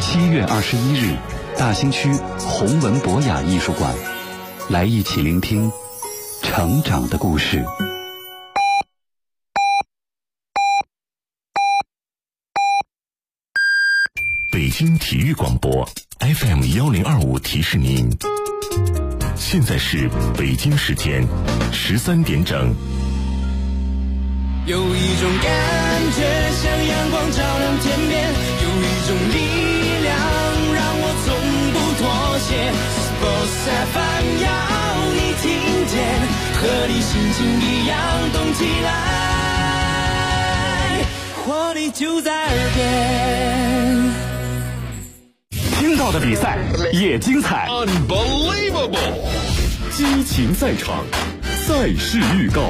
7月21日，大兴区弘文博雅艺术馆，来一起聆听成长的故事。 北京体育广播 FM1025提示您，现在是北京时间13点整。 有一种感觉像阳光照亮天边，有一种力量让我从不妥协。Sports FM 要你听见，和你心情一样动起来，活力就在耳边。 听到的比赛也精彩 Unbelievable， 激情赛场，赛事预告。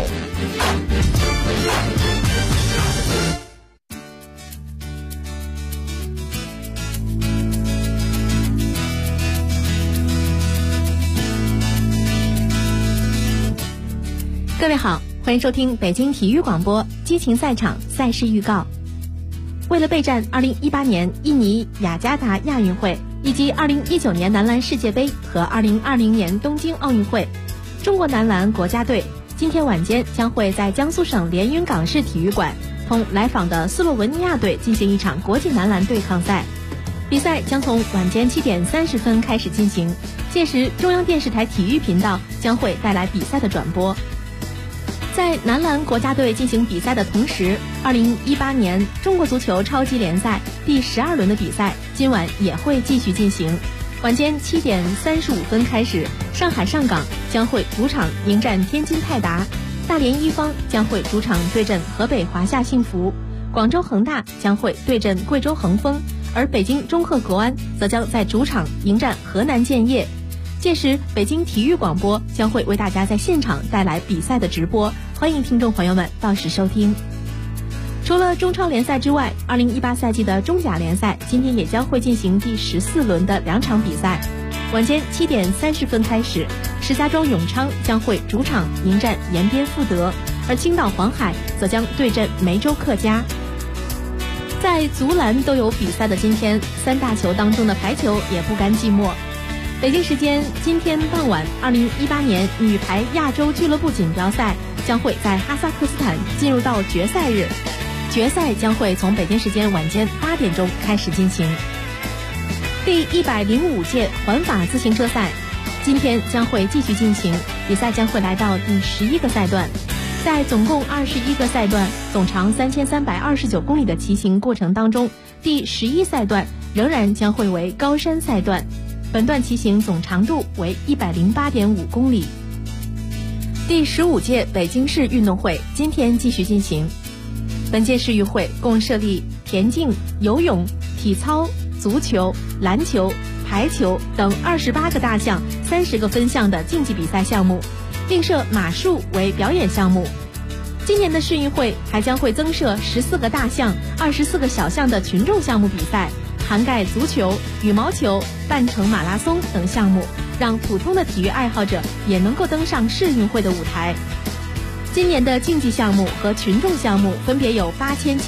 各位好，欢迎收听北京体育广播激情赛场赛事预告。为了备战2018年印尼雅加达亚运会以及2019年男篮世界杯和2020年东京奥运会，中国男篮国家队今天晚间将会在江苏省连云港市体育馆同来访的斯洛文尼亚队进行一场国际男篮对抗赛。比赛将从晚间7点30分开始进行，届时中央电视台体育频道将会带来比赛的转播。在男篮国家队进行比赛的同时，2018年中国足球超级联赛第12轮的比赛今晚也会继续进行。晚间7点35分开始，上海上港将会主场迎战天津泰达，大连一方将会主场对阵河北华夏幸福，广州恒大将会对阵贵州恒丰，而北京中赫国安则将在主场迎战河南建业。届时北京体育广播将会为大家在现场带来比赛的直播，欢迎听众朋友们到时收听。除了中超联赛之外，2018赛季的中甲联赛今天也将会进行第14轮的2场比赛。晚间7点30分开始，石家庄永昌将会主场迎战延边富德，而青岛黄海则将对阵梅州客家。在足篮都有比赛的今天，三大球当中的排球也不甘寂寞。北京时间今天傍晚，2018年女排亚洲俱乐部锦标赛将会在哈萨克斯坦进入到决赛日，决赛将会从北京时间晚间8点钟开始进行。第105届环法自行车赛今天将会继续进行，比赛将会来到第11个赛段。在总共21个赛段，总长3329公里的骑行过程当中，第11赛段仍然将会为高山赛段，本段骑行总长度为108.5公里。第15届北京市运动会今天继续进行，本届世运会共设立田径、游泳、体操、足球、篮球、排球等28个大项、30个分项的竞技比赛项目，另设马术为表演项目。今年的世运会还将会增设14个大项、24个小项的群众项目比赛，涵盖足球、羽毛球、半程马拉松等项目，让普通的体育爱好者也能够登上世运会的舞台。今年的竞技项目和群众项目分别有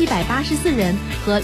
8784人和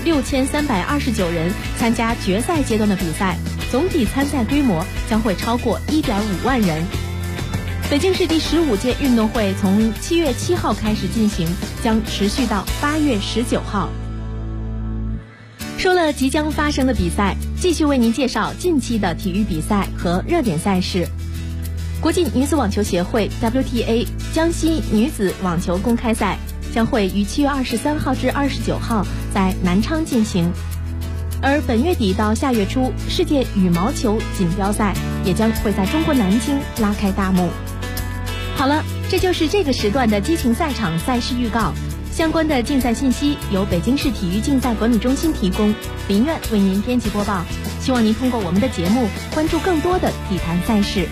6329人参加决赛阶段的比赛，总体参赛规模将会超过1.5万人。北京市第15届运动会从7月7号开始进行，将持续到8月19号。说了即将发生的比赛，继续为您介绍近期的体育比赛和热点赛事。国际女子网球协会 WTA 江西女子网球公开赛将会于7月23号至29号在南昌进行，而本月底到下月初，世界羽毛球锦标赛也将会在中国南京拉开大幕。好了，这就是这个时段的激情赛场赛事预告。相关的竞赛信息由北京市体育竞赛管理中心提供，林苑为您编辑播报。希望您通过我们的节目关注更多的体坛赛事。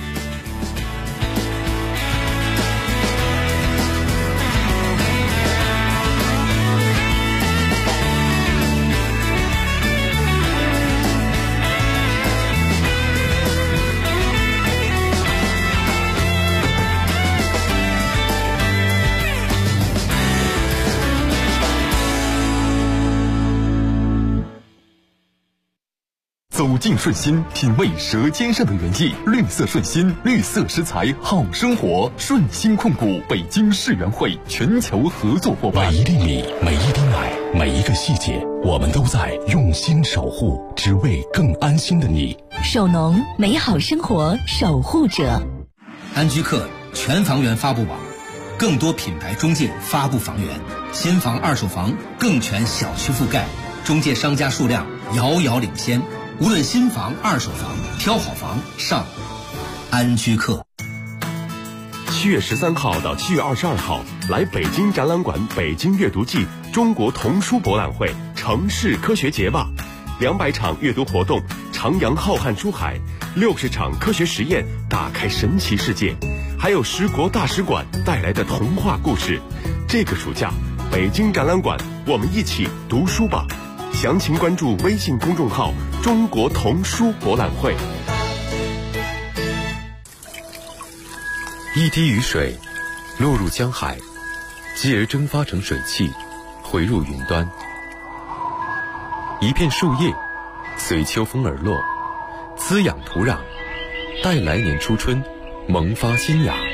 走进顺心，品味舌尖上的原意。绿色顺心，绿色食材好生活。顺心控股北京世园会全球合作伙伴。 每一粒米，每一滴奶，每一个细节，我们都在用心守护，只为更安心的你。 首农，美好生活守护者。 安居客全房源发布网，更多品牌中介发布房源，新房二手房更全小区覆盖，中介商家数量遥遥领先。无论新房二手房，挑好房上安居客。 7月13号到7月22号，来北京展览馆北京阅读季中国童书博览会城市科学节吧，200场阅读活动，徜徉浩瀚书海，60场科学实验，打开神奇世界，还有10国大使馆带来的童话故事。这个暑假，北京展览馆，我们一起读书吧。详情关注微信公众号中国童书博览会。 一滴雨水落入江海，继而蒸发成水汽，回入云端。一片树叶随秋风而落，滋养土壤，待来年初春萌发新芽。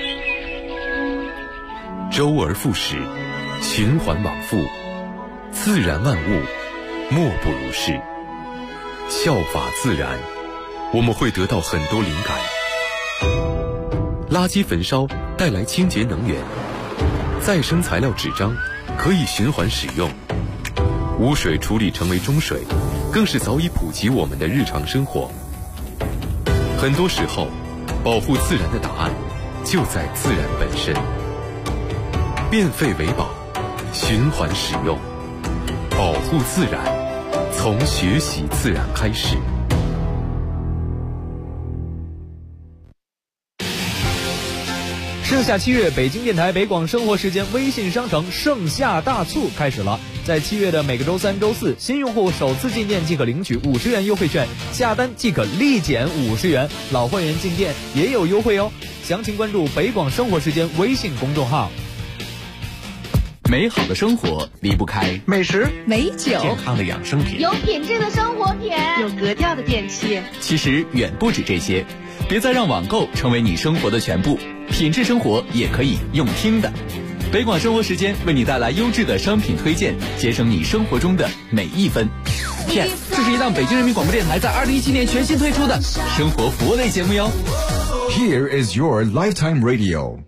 周而复始，循环往复，自然万物莫不如是。效法自然，我们会得到很多灵感。垃圾焚烧带来清洁能源，再生材料纸张可以循环使用，污水处理成为中水，更是早已普及我们的日常生活。很多时候，保护自然的答案就在自然本身。变废为宝，循环使用，保护自然，从学习自然开始。 盛夏7月，北京电台北广生活时间微信商城盛夏大促开始了。在7月的每个周3、周4，新用户首次进店即可领取50元优惠券，下单即可立减50元，老会员进店也有优惠哦。详情关注北广生活时间微信公众号。 美好的生活离不开美食、 美酒、 健康的养生品， 有品质的生活品， 有格调的电器。 其实远不止这些，别再让网购成为你生活的全部，品质生活也可以用听的。北广生活时间为你带来优质的商品推荐，节省你生活中的每一分。Yes， 这是一档北京人民广播电台在2017年全新推出的生活服务类节目哟。 Here is your lifetime radio。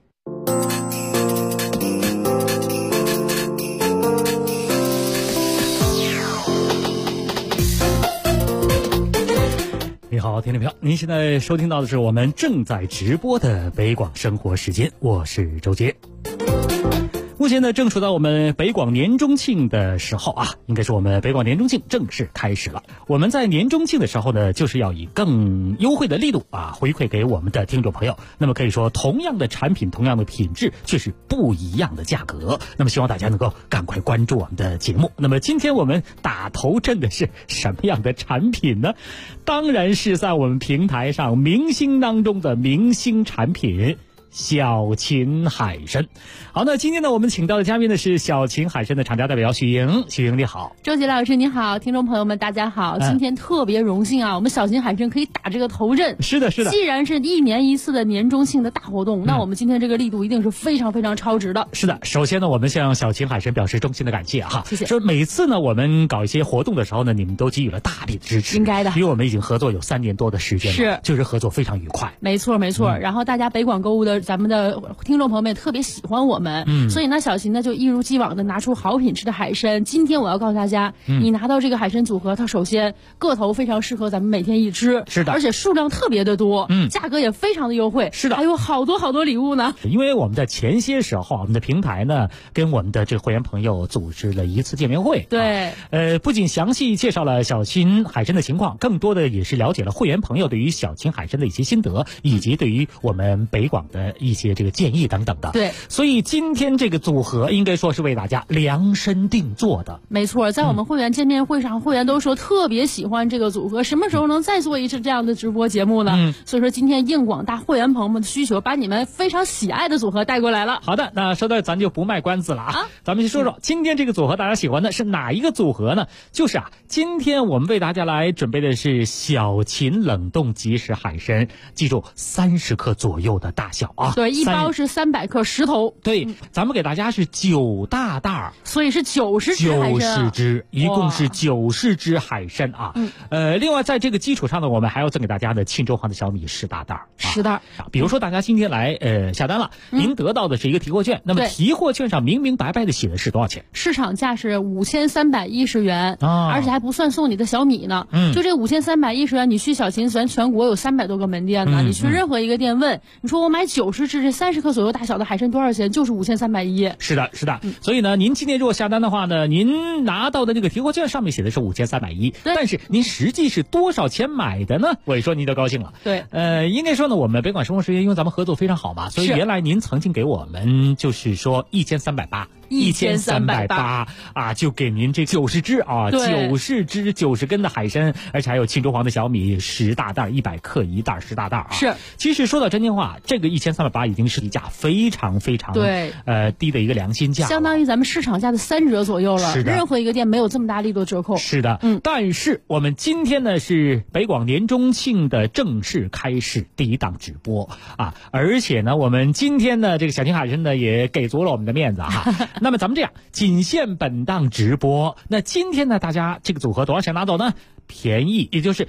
你好，听众朋友，您现在收听到的是我们正在直播的北广生活时间，我是周杰。目前呢，正处到我们北广年中庆的时候啊，应该是我们北广年中庆正式开始了。我们在年中庆的时候呢，就是要以更优惠的力度啊，回馈给我们的听众朋友。那么可以说，同样的产品，同样的品质，却是不一样的价格。那么希望大家能够赶快关注我们的节目。那么今天我们打头阵的是什么样的产品呢？当然是在我们平台上明星当中的明星产品。小秦海参。好，那今天呢，我们请到的嘉宾呢是小秦海参的厂家代表许莹。许莹你好。 周杰老师你好，听众朋友们大家好。今天特别荣幸啊，我们小秦海参可以打这个头阵。 是的是的， 既然是1年1次的年中庆的大活动，那我们今天这个力度一定是非常非常超值的。 是的，首先呢，我们向小秦海参表示衷心的感谢哈。 谢谢。 说每次呢，我们搞一些活动的时候呢，你们都给予了大力的支持。 应该的， 因为我们已经合作有3年多的时间了， 是， 就是合作非常愉快。 没错没错。然后大家北广购物的咱们的听众朋友们也特别喜欢我们，所以呢，小秦呢就一如既往的拿出好品质的海参。今天我要告诉大家，你拿到这个海参组合，它首先个头非常适合咱们每天一吃， 是的， 而且数量特别的多，价格也非常的优惠， 是的， 还有好多好多礼物呢。 因为我们在前些时候，我们的平台呢跟我们的这个会员朋友组织了一次见面会， 对， 不仅详细介绍了小秦海参的情况，更多的也是了解了会员朋友对于小秦海参的一些心得，以及对于我们北广的一些这个建议等等的。 对， 所以今天这个组合应该说是为大家量身定做的。 没错，在我们会员见面会上，会员都说特别喜欢这个组合，什么时候能再做一次这样的直播节目呢？所以说今天应广大会员朋友们的需求，把你们非常喜爱的组合带过来了。 好的，那说到咱就不卖关子了啊，咱们去说说今天这个组合大家喜欢的是哪一个组合呢？就是今天我们为大家来准备的是小秦冷冻即食海参，记住30克左右的大小啊。 对，一包是300克10头。 对，咱们给大家是9大袋， 所以是90只海参。90 只，一共是90只海参啊。另外在这个基础上呢，我们还要赠给大家的庆州黄的小米10大袋。 10袋。 比如说大家今天来下单了，您得到的是一个提货券，那么提货券上明明白白的写的是多少钱？ 市场价是5310元，而且还不算送你的小米呢。就这5310元，你去小秦咱全国有300多个门店呢，你去任何一个店问，你说我买90只这30克左右大小的海参多少钱？就是5310。 是的，是的。所以呢，您今天如果下单的话呢，您拿到的这个提货券上面写的是5310，但是您实际是多少钱买的呢？我一说您就高兴了。 对， 应该说呢，我们北广生活时间因为咱们合作非常好嘛，所以原来您曾经给我们就是说1380啊，就给您这90只啊，90只90根的海参，而且还有庆州黄的小米10大袋，100克一袋10大袋啊。 是， 其实说到真心话，这个1380已经是一价非常非常低的一个良心价， 相当于咱们市场价的3折左右了。 是的， 任何一个店没有这么大力度折扣。 是的，但是我们今天呢是北广年中庆的正式开始第一档直播啊，而且呢我们今天呢这个小秦海参呢也给足了我们的面子哈。那么咱们这样，仅限本档直播。那今天呢大家这个组合多少钱拿走呢？便宜，也就是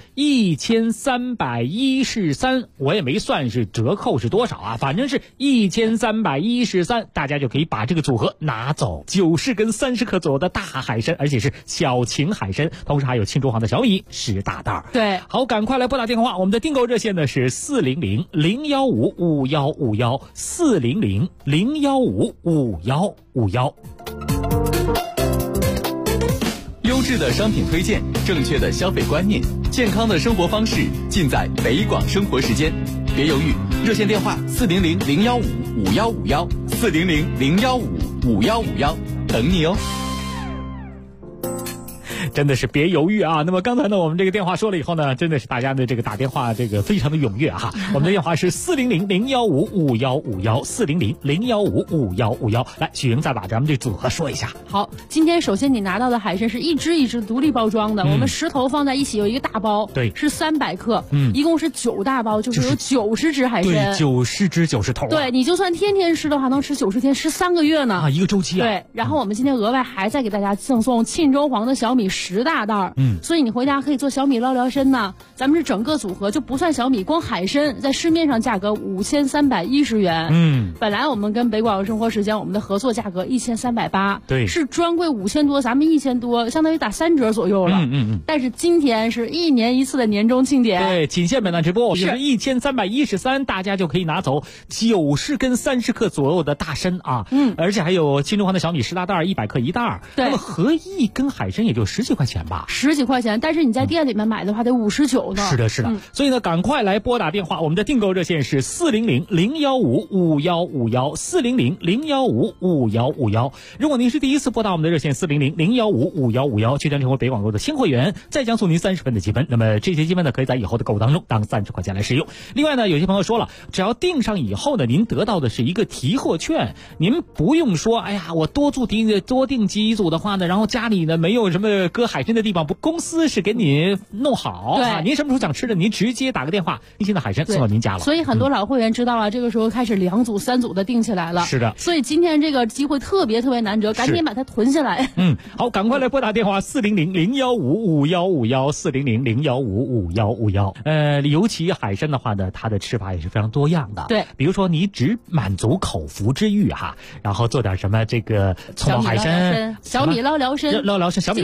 1313，我也没算是折扣是多少啊，反正是1313，大家就可以把这个组合拿走。90根30克左右的大海参，而且是小秦海参，同时还有庆州黄的小米10大袋。 对， 好，赶快来拨打电话，我们的订购热线呢是400-015-5151，400-015-5151。 优质的商品推荐，正确的消费观念，健康的生活方式，尽在北广生活时间。别犹豫，热线电话400-015-5151，400-015-5151，等你哦。 真的是别犹豫啊！那么刚才呢，我们这个电话说了以后呢，真的是大家的这个打电话这个非常的踊跃哈。我们的电话是400-015-5151，400-015-5151。来，许莹再把咱们这组合说一下。 好，今天首先你拿到的海参是一只一只独立包装的，我们10头放在一起有一个大包， 对， 是300克，一共是9大包，就是有90只海参， 对，90只90头。 对，你就算天天吃的话，能吃90天，吃3个月呢啊，一个周期啊。 对，然后我们今天额外还再给大家赠送庆州黄的小米10大袋，所以你回家可以做小米捞聊参呢。咱们是整个组合就不算小米，光海参在市面上价格5310元，本来我们跟北广生活时间我们的合作价格1380， 对， 是专柜5000多，咱们1000多，相当于打3折左右了。但是今天是1年1次的年终庆典， 对，仅限本档直播，是1313，大家就可以拿走90根30克左右的大参啊，而且还有庆州黄的小米10大袋，100克一袋，那么合一根海参也就10几块钱吧 ，10几块钱，但是你在店里面买的话得59呢。 是的，是的，所以呢，赶快来拨打电话，我们的订购热线是400-015-5151，400-015-5151。如果您是第一次拨打我们的热线400-015-5151，就将成为北广购的新会员，再将送您30分的积分。那么这些积分呢，可以在以后的购物当中当30块钱来使用。另外呢，有些朋友说了，只要订上以后呢，您得到的是一个提货券，您不用说，哎呀，我多订几组的话呢，然后家里呢没有什么搁海参的地方，公司是给你弄好， 对， 您什么时候想吃的，您直接打个电话，新鲜的海参送到您家了。 所以很多老会员知道了，这个时候开始2组3组的订起来了。 是的， 所以今天这个机会特别难得，赶紧把它囤下来。 好，赶快来拨打电话400-015-5151，400-015-5151。尤其海参的话呢，它的吃法也是非常多样的。 对， 比如说你只满足口腹之欲哈，然后做点什么这个葱爆海参、 小米捞聊参、 小米捞参、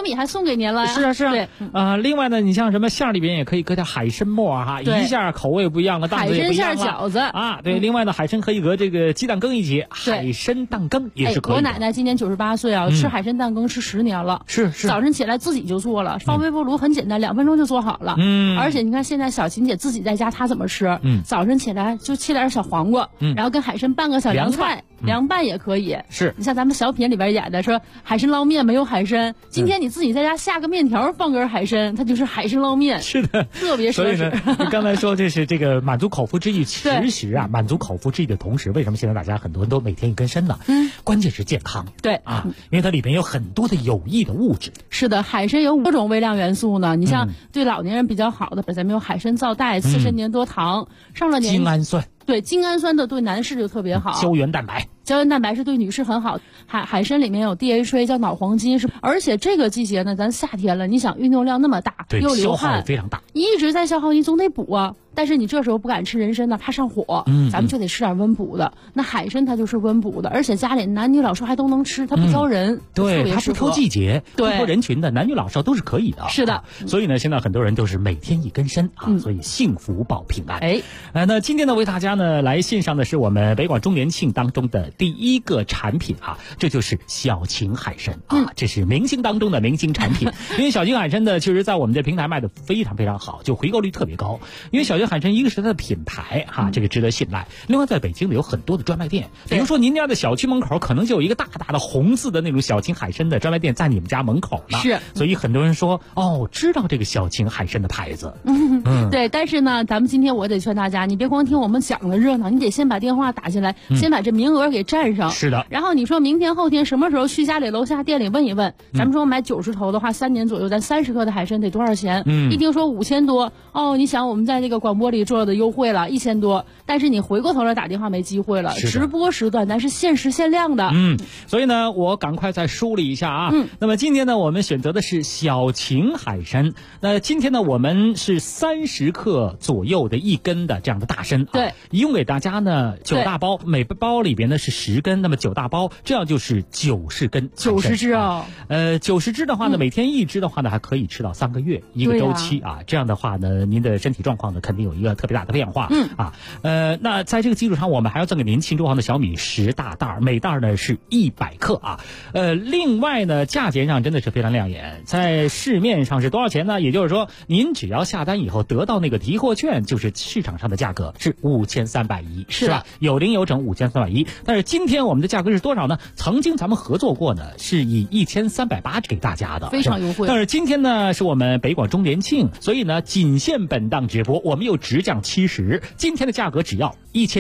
米还送给您了呀。 是啊是啊。 对另外呢，你像什么馅儿里边也可以搁点海参末哈，一下口味不一样了，档次也不一样了。 海参馅饺子啊，对。另外呢，海参可以搁这个鸡蛋羹一起，海参蛋羹也是可以的。 我奶奶今年98岁啊，吃海参蛋羹吃10年了。 是。 早晨起来自己就做了，放微波炉很简单，2分钟就做好了。而且你看现在小琴姐自己在家，她怎么吃？早晨起来就切点小黄瓜，然后跟海参拌个小凉菜，凉拌也可以。 是。 你像咱们小品里边演的说海参捞面没有海参，今天你自己在家下个面条放根海参，它就是海参捞面。 是的， 特别所以呢，你刚才说这是这个满足口腹之欲，其实啊，满足口腹之欲的同时，为什么现在大家很多人都每天一根参呢？关键是健康。 对啊，因为它里边有很多的有益的物质。 是的，海参有5种微量元素呢。你像对老年人比较好的，咱们有海参皂苷、刺参粘多糖，上了年纪精氨酸。 对，精氨酸的对男士就特别好。 胶原蛋白。 胶原蛋白是对女士很好，海参里面有 DHA 叫脑黄金，而且这个季节呢，咱夏天了，你想运动量那么大，又流汗， 非常大， 一直在消耗，你总得补啊。但是你这时候不敢吃人参呢，怕上火，咱们就得吃点温补的。那海参它就是温补的，而且家里男女老少还都能吃，它不挑人， 对，它不挑季节， 对， 不挑人群的，男女老少都是可以的。 是的， 所以呢，现在很多人都是每天一根参啊，所以幸福保平安。那今天呢，为大家呢来献上的是我们北广周年庆当中的第一个产品啊，这就是小秦海参啊，这是明星当中的明星产品。因为小秦海参呢，确实在我们这平台卖的非常非常好，就回购率特别高。因为小秦海参一个是它的品牌哈，这个值得信赖。另外，在北京呢有很多的专卖店，比如说您家的小区门口可能就有一个大大的红字的那种小秦海参的专卖店在你们家门口呢。 是， 所以很多人说知道这个小秦海参的牌子。 对，但是呢，咱们今天我得劝大家，你别光听我们讲的热闹，你得先把电话打进来，先把这名额给占上。 是的。 然后你说明天后天什么时候去家里楼下店里问一问，咱们说买90头的话，3年左右，咱30克的海参得多少钱？一听说5000多，你想我们在这个广播里做的优惠了1000多，但是你回过头来打电话没机会了。直播时段咱是限时限量的。 所以呢，我赶快再梳理一下啊。那么今天呢，我们选择的是小秦海参。那今天呢，我们是30克左右的1根的这样的大参。 对， 一共给大家呢9大包，每包里边呢是10根，那么9大包，这样就是90根 ，90只啊。 90只的话呢，每天1只的话呢，还可以吃到3个月一个周期啊。这样的话呢，您的身体状况呢，肯定有一个特别大的变化。那在这个基础上，我们还要赠给您庆州行的小米10大袋，每袋呢是100克啊。另外呢，价钱上真的是非常亮眼，在市面上是多少钱呢？也就是说，您只要下单以后得到那个提货券，就是市场上的价格是5310，是吧？有零有整5310。但是今天我们的价格是多少呢？曾经咱们合作过呢，是以1380给大家的， 非常优惠。 但是今天呢，是我们北广周年庆，所以呢，仅限本档直播，我们又直降70，今天的价格只要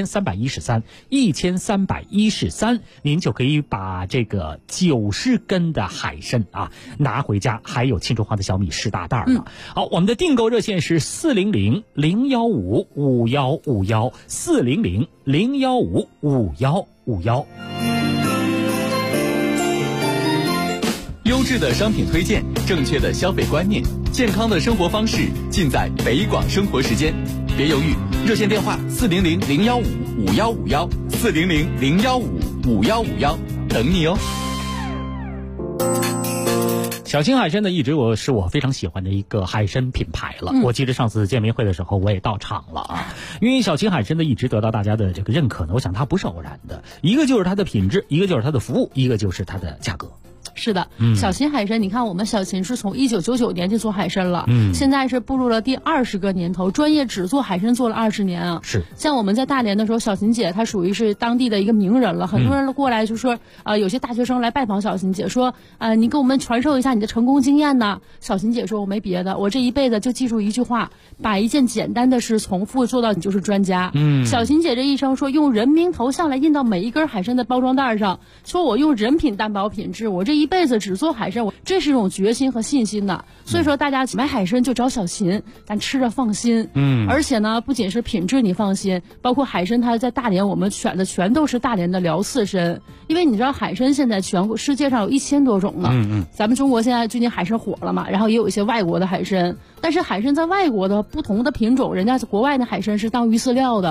1313，您就可以把这个90根的海参啊拿回家，还有庆州行的小米10大袋呢。好，我们的订购热线是400-015-5151，400-015-5151。 优质的商品推荐，正确的消费观念，健康的生活方式，尽在北广生活时间。别犹豫，热线电话400-015-5151，400-015-5151，等你哦。 小秦海参呢，一直是我非常喜欢的一个海参品牌了。我记得上次见面会的时候，我也到场了啊。因为小秦海参呢，一直得到大家的这个认可呢，我想它不是偶然的，一个就是它的品质，一个就是它的服务，一个就是它的价格。 是的，小秦海参，你看我们小秦是从1999年就做海参了，现在是步入了第20个年头，专业只做海参做了20年啊。 是， 像我们在大连的时候，小秦姐她属于是当地的一个名人了，很多人过来就说，有些大学生来拜访小秦姐，说，你给我们传授一下你的成功经验呢。小秦姐说，我没别的，我这一辈子就记住一句话，把一件简单的事重复做到你就是专家。小秦姐这一生说，用人名头像来印到每一根海参的包装袋上，说我用人品担保品质，我这一辈子只做海参，这是一种决心和信心的。所以说大家买海参就找小秦，咱吃着放心。而且呢，不仅是品质你放心，包括海参它在大连我们选的全都是大连的辽刺参，因为你知道海参现在全国世界上有1000多种了。咱们中国现在最近海参火了嘛，然后也有一些外国的海参，但是海参在外国的不同的品种，人家国外的海参是当鱼饲料的。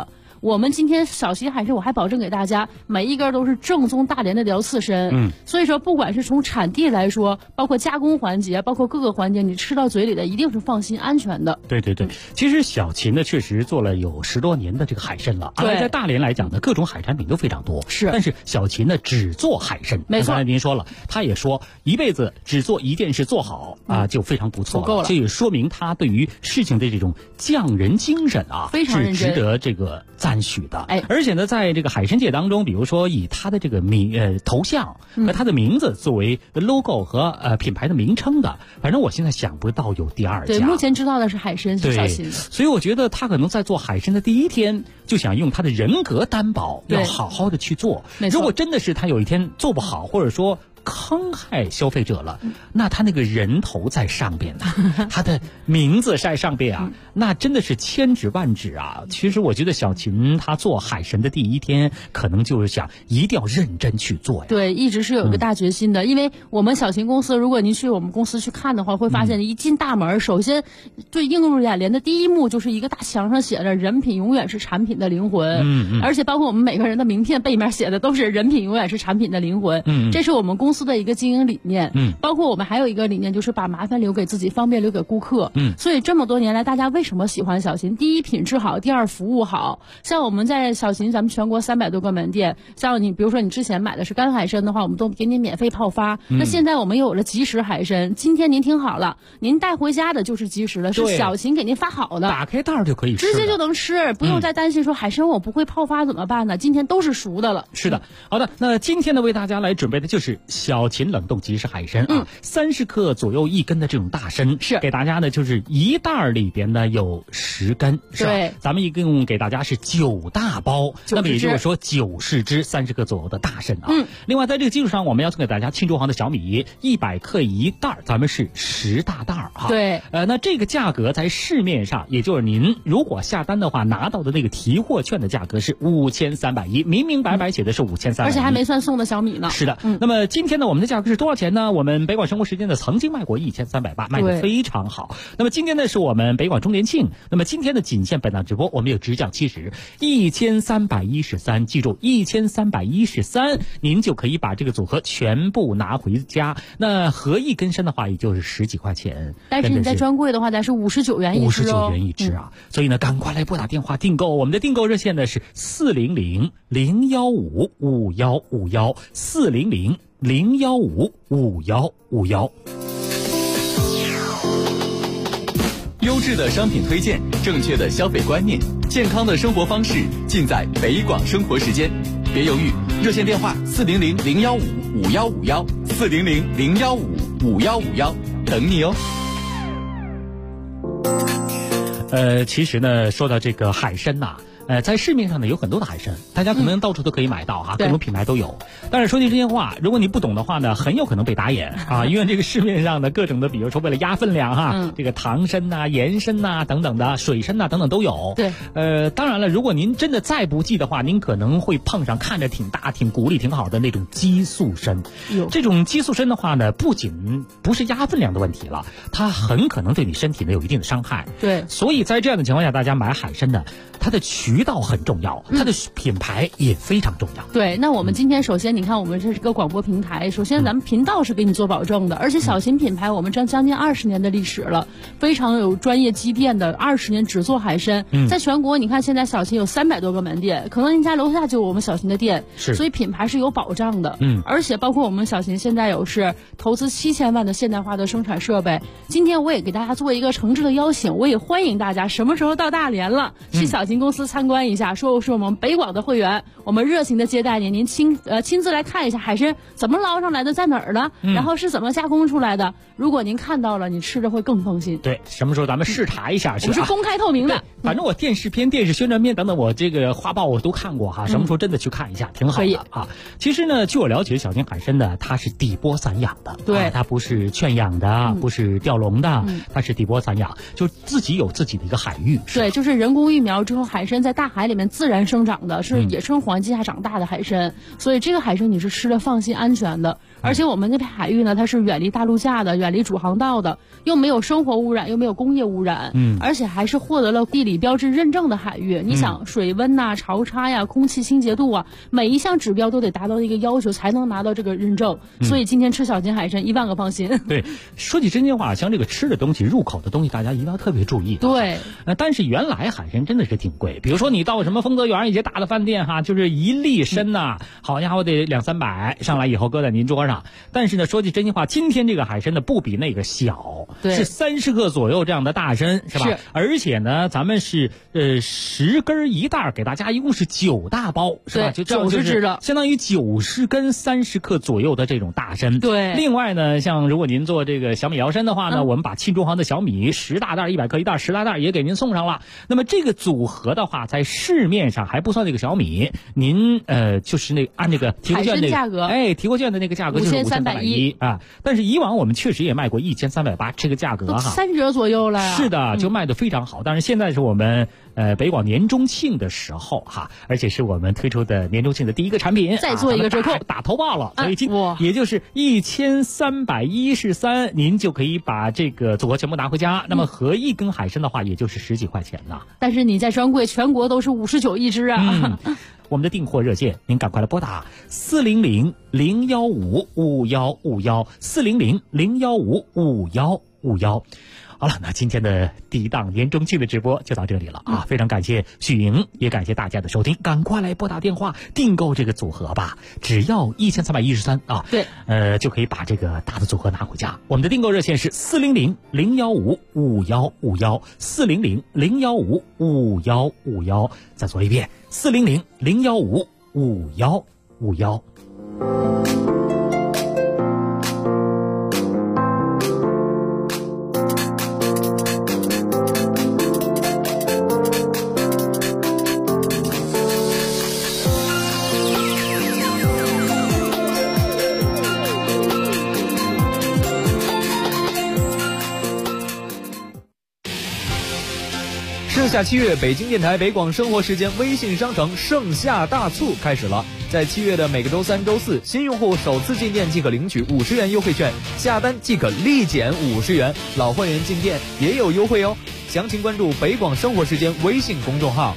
我们今天小秦海参，我还保证给大家每一根都是正宗大连的辽刺参。所以说不管是从产地来说，包括加工环节，包括各个环节，你吃到嘴里的一定是放心安全的。 对对对，其实小秦呢确实做了有10多年的这个海参了，而在大连来讲呢，各种海产品都非常多。 是， 但是小秦呢只做海参。 没错， 刚才您说了，他也说一辈子只做一件事做好啊，就非常不错了，够了。这也说明他对于事情的这种匠人精神啊， 非常认真， 是值得这个赞许的。 哎， 而且呢，在这个海参界当中，比如说以他的这个头像和他的名字作为 logo 和品牌的名称的，反正我现在想不到有第二家。 对，目前知道的是海参是小秦的。 所以我觉得他可能在做海参的第一天就想用他的人格担保，要好好的去做。如果真的是他有一天做不好，或者说坑害消费者了，那他那个人头在上边呢，他的名字在上边啊，那真的是千指万指啊。其实我觉得小秦他做海参的第一天，可能就是想一定要认真去做呀。 对，一直是有一个大决心的。因为我们小秦公司，如果您去我们公司去看的话，会发现一进大门，首先对映入眼帘的第一幕就是一个大墙上写着"人品永远是产品的灵魂"，而且包括我们每个人的名片背面写的都是"人品永远是产品的灵魂"。这是我们公司的一个经营理念。包括我们还有一个理念，就是把麻烦留给自己，方便留给顾客。所以这么多年来，大家为什么喜欢小秦？第一，品质好；第二，服务好。像我们在小秦，咱们全国300多个门店，像你比如说你之前买的是干海参的话，我们都给你免费泡发。那现在我们有了即食海参，今天您听好了，您带回家的就是即食的，是小秦给您发好的， 打开袋就可以吃， 直接就能吃，不用再担心说海参我不会泡发怎么办呢？今天都是熟的了。 是的，好的，那今天呢为大家来准备的就是小秦冷冻即食海参啊，30克左右1根的这种大参， 是给大家呢就是一袋里边呢有10根，是吧？ 对， 咱们一共给大家是9大包，那么也就是说90只30克左右的大参啊。另外在这个基础上，我们要送给大家庆州行的小米100克一袋，咱们是10大袋啊。 对， 那这个价格在市面上，也就是您如果下单的话拿到的那个提货券的价格是5310，明明白白写的是5310， 而且还没算送的小米呢。 是的，那么今天呢，我们的价格是多少钱呢？我们北广生活时间呢曾经卖过1380，卖得非常好。那么今天呢是我们北广周年庆，那么今天的仅限本档直播，我们有直降70 1313，记住1313，您就可以把这个组合全部拿回家。那合一根参的话，也就是10几块钱， 但是你在专柜的话，咱是59元一只 ，59元一只啊。所以呢，赶快来拨打电话订购，我们的订购热线呢是400-015-5151，400-015-5151。 优质的商品推荐，正确的消费观念，健康的生活方式，尽在北广生活时间。别犹豫，热线电话400-015-5151，400-015-5151，等你哦。 其实呢，说到这个海参呐，在市面上呢有很多的海参，大家可能到处都可以买到哈，各种品牌都有。但是说句真心话，如果你不懂的话呢，很有可能被打眼啊，因为这个市面上的各种的，比如说为了压分量哈，这个糖参呐、盐参呐等等的，水参呐等等都有。 对， 当然了，如果您真的再不济的话，您可能会碰上看着挺大、挺骨力挺好的那种激素参。这种激素参的话呢，不仅不是压分量的问题了，它很可能对你身体呢有一定的伤害。 对， 所以在这样的情况下，大家买海参呢，它的渠道很重要，它的品牌也非常重要。 对，那我们今天首先你看，我们这是个广播平台，首先咱们频道是给你做保证的，而且小秦品牌我们将近20年的历史了，非常有专业积淀的，20年只做海参。在全国你看现在小秦有300多个门店，可能您家楼下就有我们小秦的店，所以品牌是有保障的。而且包括我们小秦现在有是投资7000万的现代化的生产设备。今天我也给大家做一个诚挚的邀请，我也欢迎大家什么时候到大连了，去小秦公司参观一下，说是我们北广的会员，我们热情的接待您，您亲自来看一下海参怎么捞上来的，在哪儿呢？然后是怎么加工出来的。如果您看到了，你吃着会更放心。 对，什么时候咱们视察一下去？ 我是公开透明的， 反正我电视片、电视宣传片等等，我这个画报我都看过哈。什么时候真的去看一下，挺好的啊。其实呢，据我了解，小秦海参呢，它是底波散养的， 对， 它不是圈养的，不是吊笼的，它是底波散养，就自己有自己己的一个海域。 对，就是人工育苗之后，海参在大海里面自然生长的，是野生环境下长大的海参，所以这个海参你是吃的放心安全的。而且我们那片海域呢，它是远离大陆架的，远离主航道的，又没有生活污染，又没有工业污染，而且还是获得了地理标志认证的海域。你想水温呐、潮差呀、空气清洁度啊，每一项指标都得达到一个要求才能拿到这个认证。所以今天吃小金海参1万个放心。 对，说起真心话，像这个吃的东西、入口的东西，大家一定要特别注意。 对， 但是原来海参真的是挺贵，比如说你到什么丰泽园一些大的饭店哈，就是1粒参呐，好家伙得200-300，上来以后搁在您桌上。但是呢，说句真心话，今天这个海参呢不比那个小，是30克左右这样的大参，是吧？是。而且呢，咱们是10根1袋，给大家一共是9大包，是吧？就 90只的， 相当于90根30克左右的这种大参。 对。 另外呢，像如果您做这个小米摇参的话呢，我们把沁中航的小米10大袋100克1袋10大袋也给您送上了。那么这个组合的话，在市面上还不算那个小米，您就是那按那个提货券那个价格， 提货券的那个价格就是5310啊。但是以往我们确实也卖过1380这个价格哈 ，3折左右了。 是的，就卖得非常好。但是现在是我们北广年中庆的时候哈，而且是我们推出的年中庆的第一个产品， 再做一个折扣， 打头报了，所以也就是1313，您就可以把这个组合全部拿回家。那么合一根海参的话，也就是10几块钱呢。 但是你在专柜全国都是59一只啊。 我们的订货热线，您赶快来拨打400-015-5151，400-015-5151。好了，那今天的第一档年中庆的直播就到这里了啊！非常感谢许莹，也感谢大家的收听，赶快来拨打电话订购这个组合吧，只要1313啊！ 对， 就可以把这个大的组合拿回家。我们的订购热线是400-015-5151，400-015-5151。再说一遍，400-015-5151。 盛夏7月，北京电台北广生活时间微信商城盛夏大促开始了。在7月的每个周3、周4，新用户首次进店即可领取50元优惠券，下单即可立减50元，老会员进店也有优惠哦。详情关注北广生活时间微信公众号。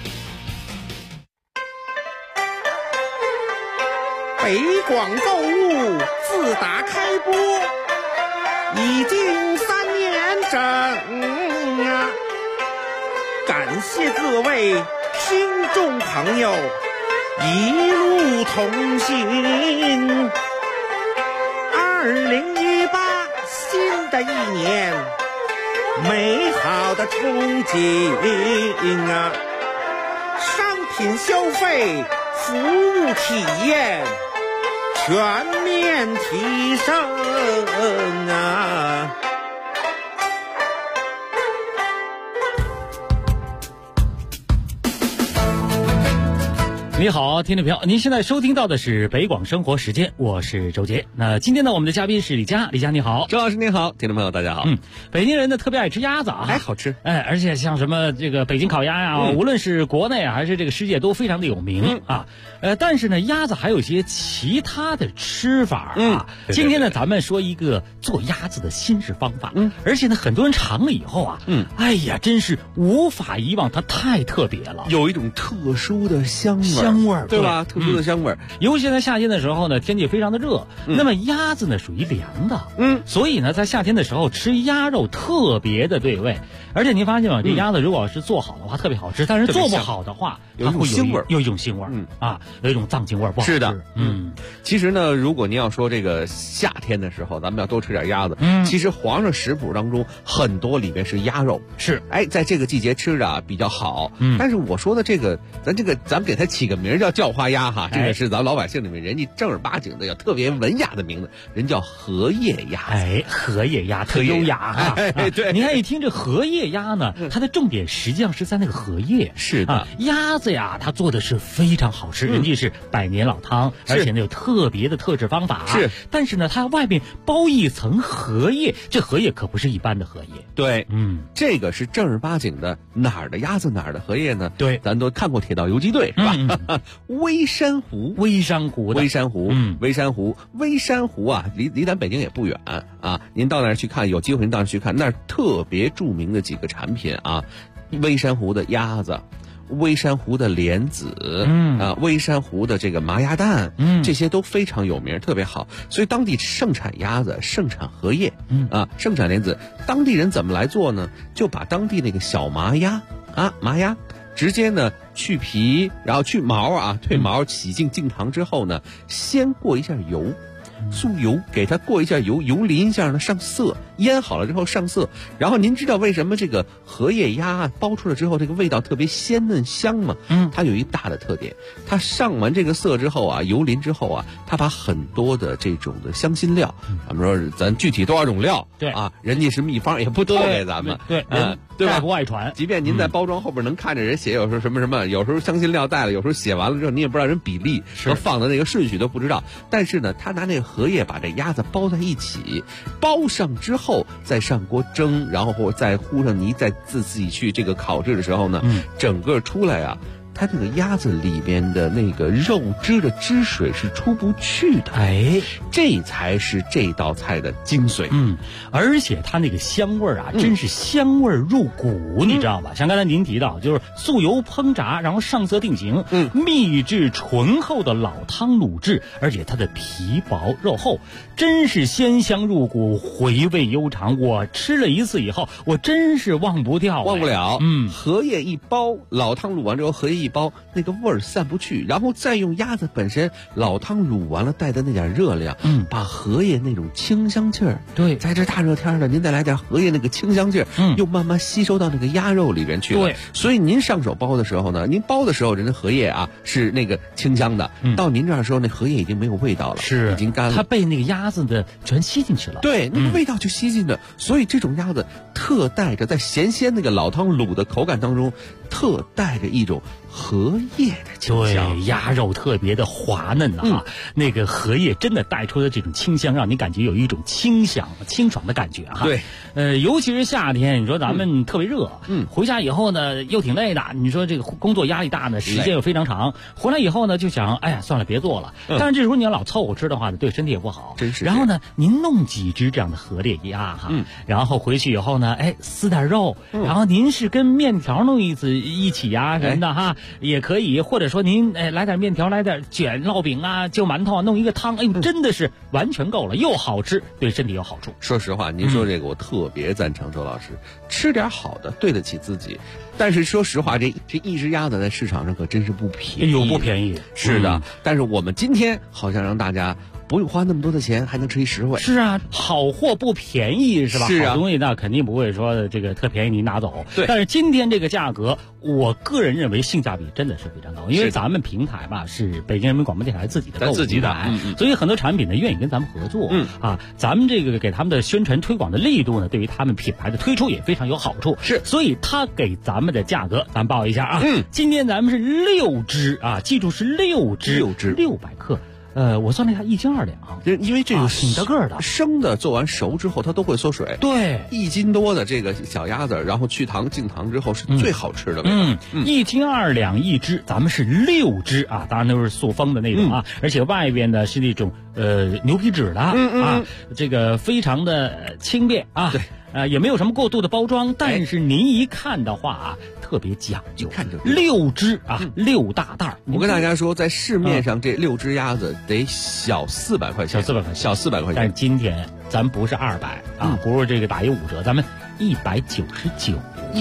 北广购物自打开播已经3年整啊！感谢各位听众朋友一路同行。2018新的一年，美好的憧憬啊！商品消费、服务体验全面提升啊！ 你好，听众朋友，您现在收听到的是北广生活时间，我是周杰。那今天呢，我们的嘉宾是李佳，李佳你好。 周老师您好，听众朋友大家好。 北京人呢特别爱吃鸭子啊， 好吃。 而且像什么这个北京烤鸭呀，无论是国内还是这个世界都非常的有名啊。但是呢，鸭子还有一些其他的吃法啊。今天呢，咱们说一个做鸭子的新式方法。而且呢，很多人尝了以后啊，哎呀，真是无法遗忘，它太特别了， 有一种特殊的香味，对吧？特殊的香味， 尤其在夏天的时候呢，天气非常的热，那么鸭子呢属于凉的，所以呢，在夏天的时候吃鸭肉特别的对味。而且您发现吗？这鸭子如果是做好的话，特别好吃；但是做不好的话，它会有一种腥味，有一种脏腥味，不好吃。 是的，其实呢，如果您要说这个夏天的时候，咱们要多吃点鸭子。其实皇上食谱当中很多里面是鸭肉， 是在这个季节吃着比较好。但是我说的这个，咱给它起个名叫叫花鸭哈，这个是咱老百姓里面人家正儿八经的要特别文雅的名字，人叫荷叶鸭。 荷叶鸭特优雅啊！ 对， 你看一听这荷叶叶鸭呢，它的重点实际上是在那个荷叶。 是的， 鸭子呀，它做的是非常好吃，人家是百年老汤，而且呢有特别的特制方法。 是， 但是呢，它外面包一层荷叶，这荷叶可不是一般的荷叶。 对，这个是正儿八经的哪儿的鸭子哪儿的荷叶呢？ 对， 咱都看过《铁道游击队》是吧？微山湖， 微山湖啊，离咱北京也不远啊。您到那儿去看，有机会您到那儿去看，那儿特别著名的几个产品啊，微山湖的鸭子。微山湖的莲子，微山湖的这个麻鸭蛋，这些都非常有名，特别好。所以当地盛产鸭子，盛产荷叶，盛产莲子。当地人怎么来做呢？就把当地那个小麻鸭，直接呢去皮，然后去毛退毛，洗净净糖之后呢，先过一下油。素油给它过一下油，油淋一下呢，上色，腌好了之后上色。然后您知道为什么这个荷叶鸭包出来之后这个味道特别鲜嫩香吗？它有一大的特点，它上完这个色之后油淋之后它把很多的这种的香辛料，咱们说咱具体多少种料， 对人家是秘方也不透给咱们， 对吧？不外传。 即便您在包装后边能看着人写有时候什么，有时候香辛料带了，有时候写完了之后你也不知道人比例和放的那个顺序都不知道。但是呢，他拿那个荷叶把这鸭子包在一起，包上之后再上锅蒸，然后或再糊上泥，再自己去这个烤制的时候呢，整个出来它这个鸭子里边的那个肉汁的汁水是出不去的，这才是这道菜的精髓。 而且它那个香味儿真是香味入骨，你知道吧？像刚才您提到，就是素油烹炸，然后上色定型，秘制醇厚的老汤卤制，而且它的皮薄肉厚，真是鲜香入骨，回味悠长。我吃了一次以后，我真是忘不掉， 忘不了。荷叶一包，老汤卤完之后，荷叶一包，那个味儿散不去，然后再用鸭子本身老汤卤完了带的那点热量，把荷叶那种清香劲儿， 对， 在这大热天的，您再来点荷叶那个清香劲儿，又慢慢吸收到那个鸭肉里边去了。 对， 所以您上手包的时候呢，您包的时候人的荷叶是那个清香的，到您这儿的时候，那荷叶已经没有味道了， 是已经干了， 它被那个鸭子的全吸进去了， 对，那个味道就吸进了。所以这种鸭子特带着在咸鲜那个老汤卤的口感当中，特带着一种荷叶的清香， 对，鸭肉特别的滑嫩那个荷叶真的带出的这种清香，让你感觉有一种清爽的感觉对， 尤其是夏天，你说咱们特别热，回家以后呢又挺累的，你说这个工作压力大呢，时间又非常长，回来以后呢就想，哎呀，算了，别做了。但是这时候你要老凑合吃的话呢，对身体也不好。 真是。 然后呢，您弄几只这样的荷叶鸭然后回去以后呢，撕点肉，然后您是跟面条弄一起什么的也可以，或者说您来点面条，来点卷烙饼就馒头弄一个汤，真的是完全够了，又好吃，对身体有好处。 说实话，您说这个我特别赞成周老师，吃点好的，对得起自己。但是说实话，这一只鸭子在市场上可真是不便宜， 不便宜。 是的，但是我们今天好像让大家不用花那么多的钱，还能吃一实惠。 是啊，好货不便宜是吧？ 是好东西那肯定不会说这个特便宜你拿走。 对。 但是今天这个价格，我个人认为性价比真的是非常高，因为咱们平台是北京人民广播电台自己的购物平台，所以很多产品呢愿意跟咱们合作。咱们这个给他们的宣传推广的力度呢，对于他们品牌的推出也非常有好处。 是。 所以他给咱们的价格，咱报一下今天咱们是6只记住是6只600克。我算了一下，1斤2两， 因为这个挺大个的， 生的做完熟之后它都会缩水。 对 ，1斤多的这个小鸭子，然后去糖净糖之后是最好吃的味道。 1斤2两一只，咱们是6只当然都是塑封的那种而且外边呢是那种牛皮纸的这个非常的轻便对。 也没有什么过度的包装，但是您一看的话特别讲究， 看就 6只6大袋。 我跟大家说，在市面上这6只鸭子得小400块钱，小400块钱。 但是今天咱不是200不是这个打一5折，咱们199，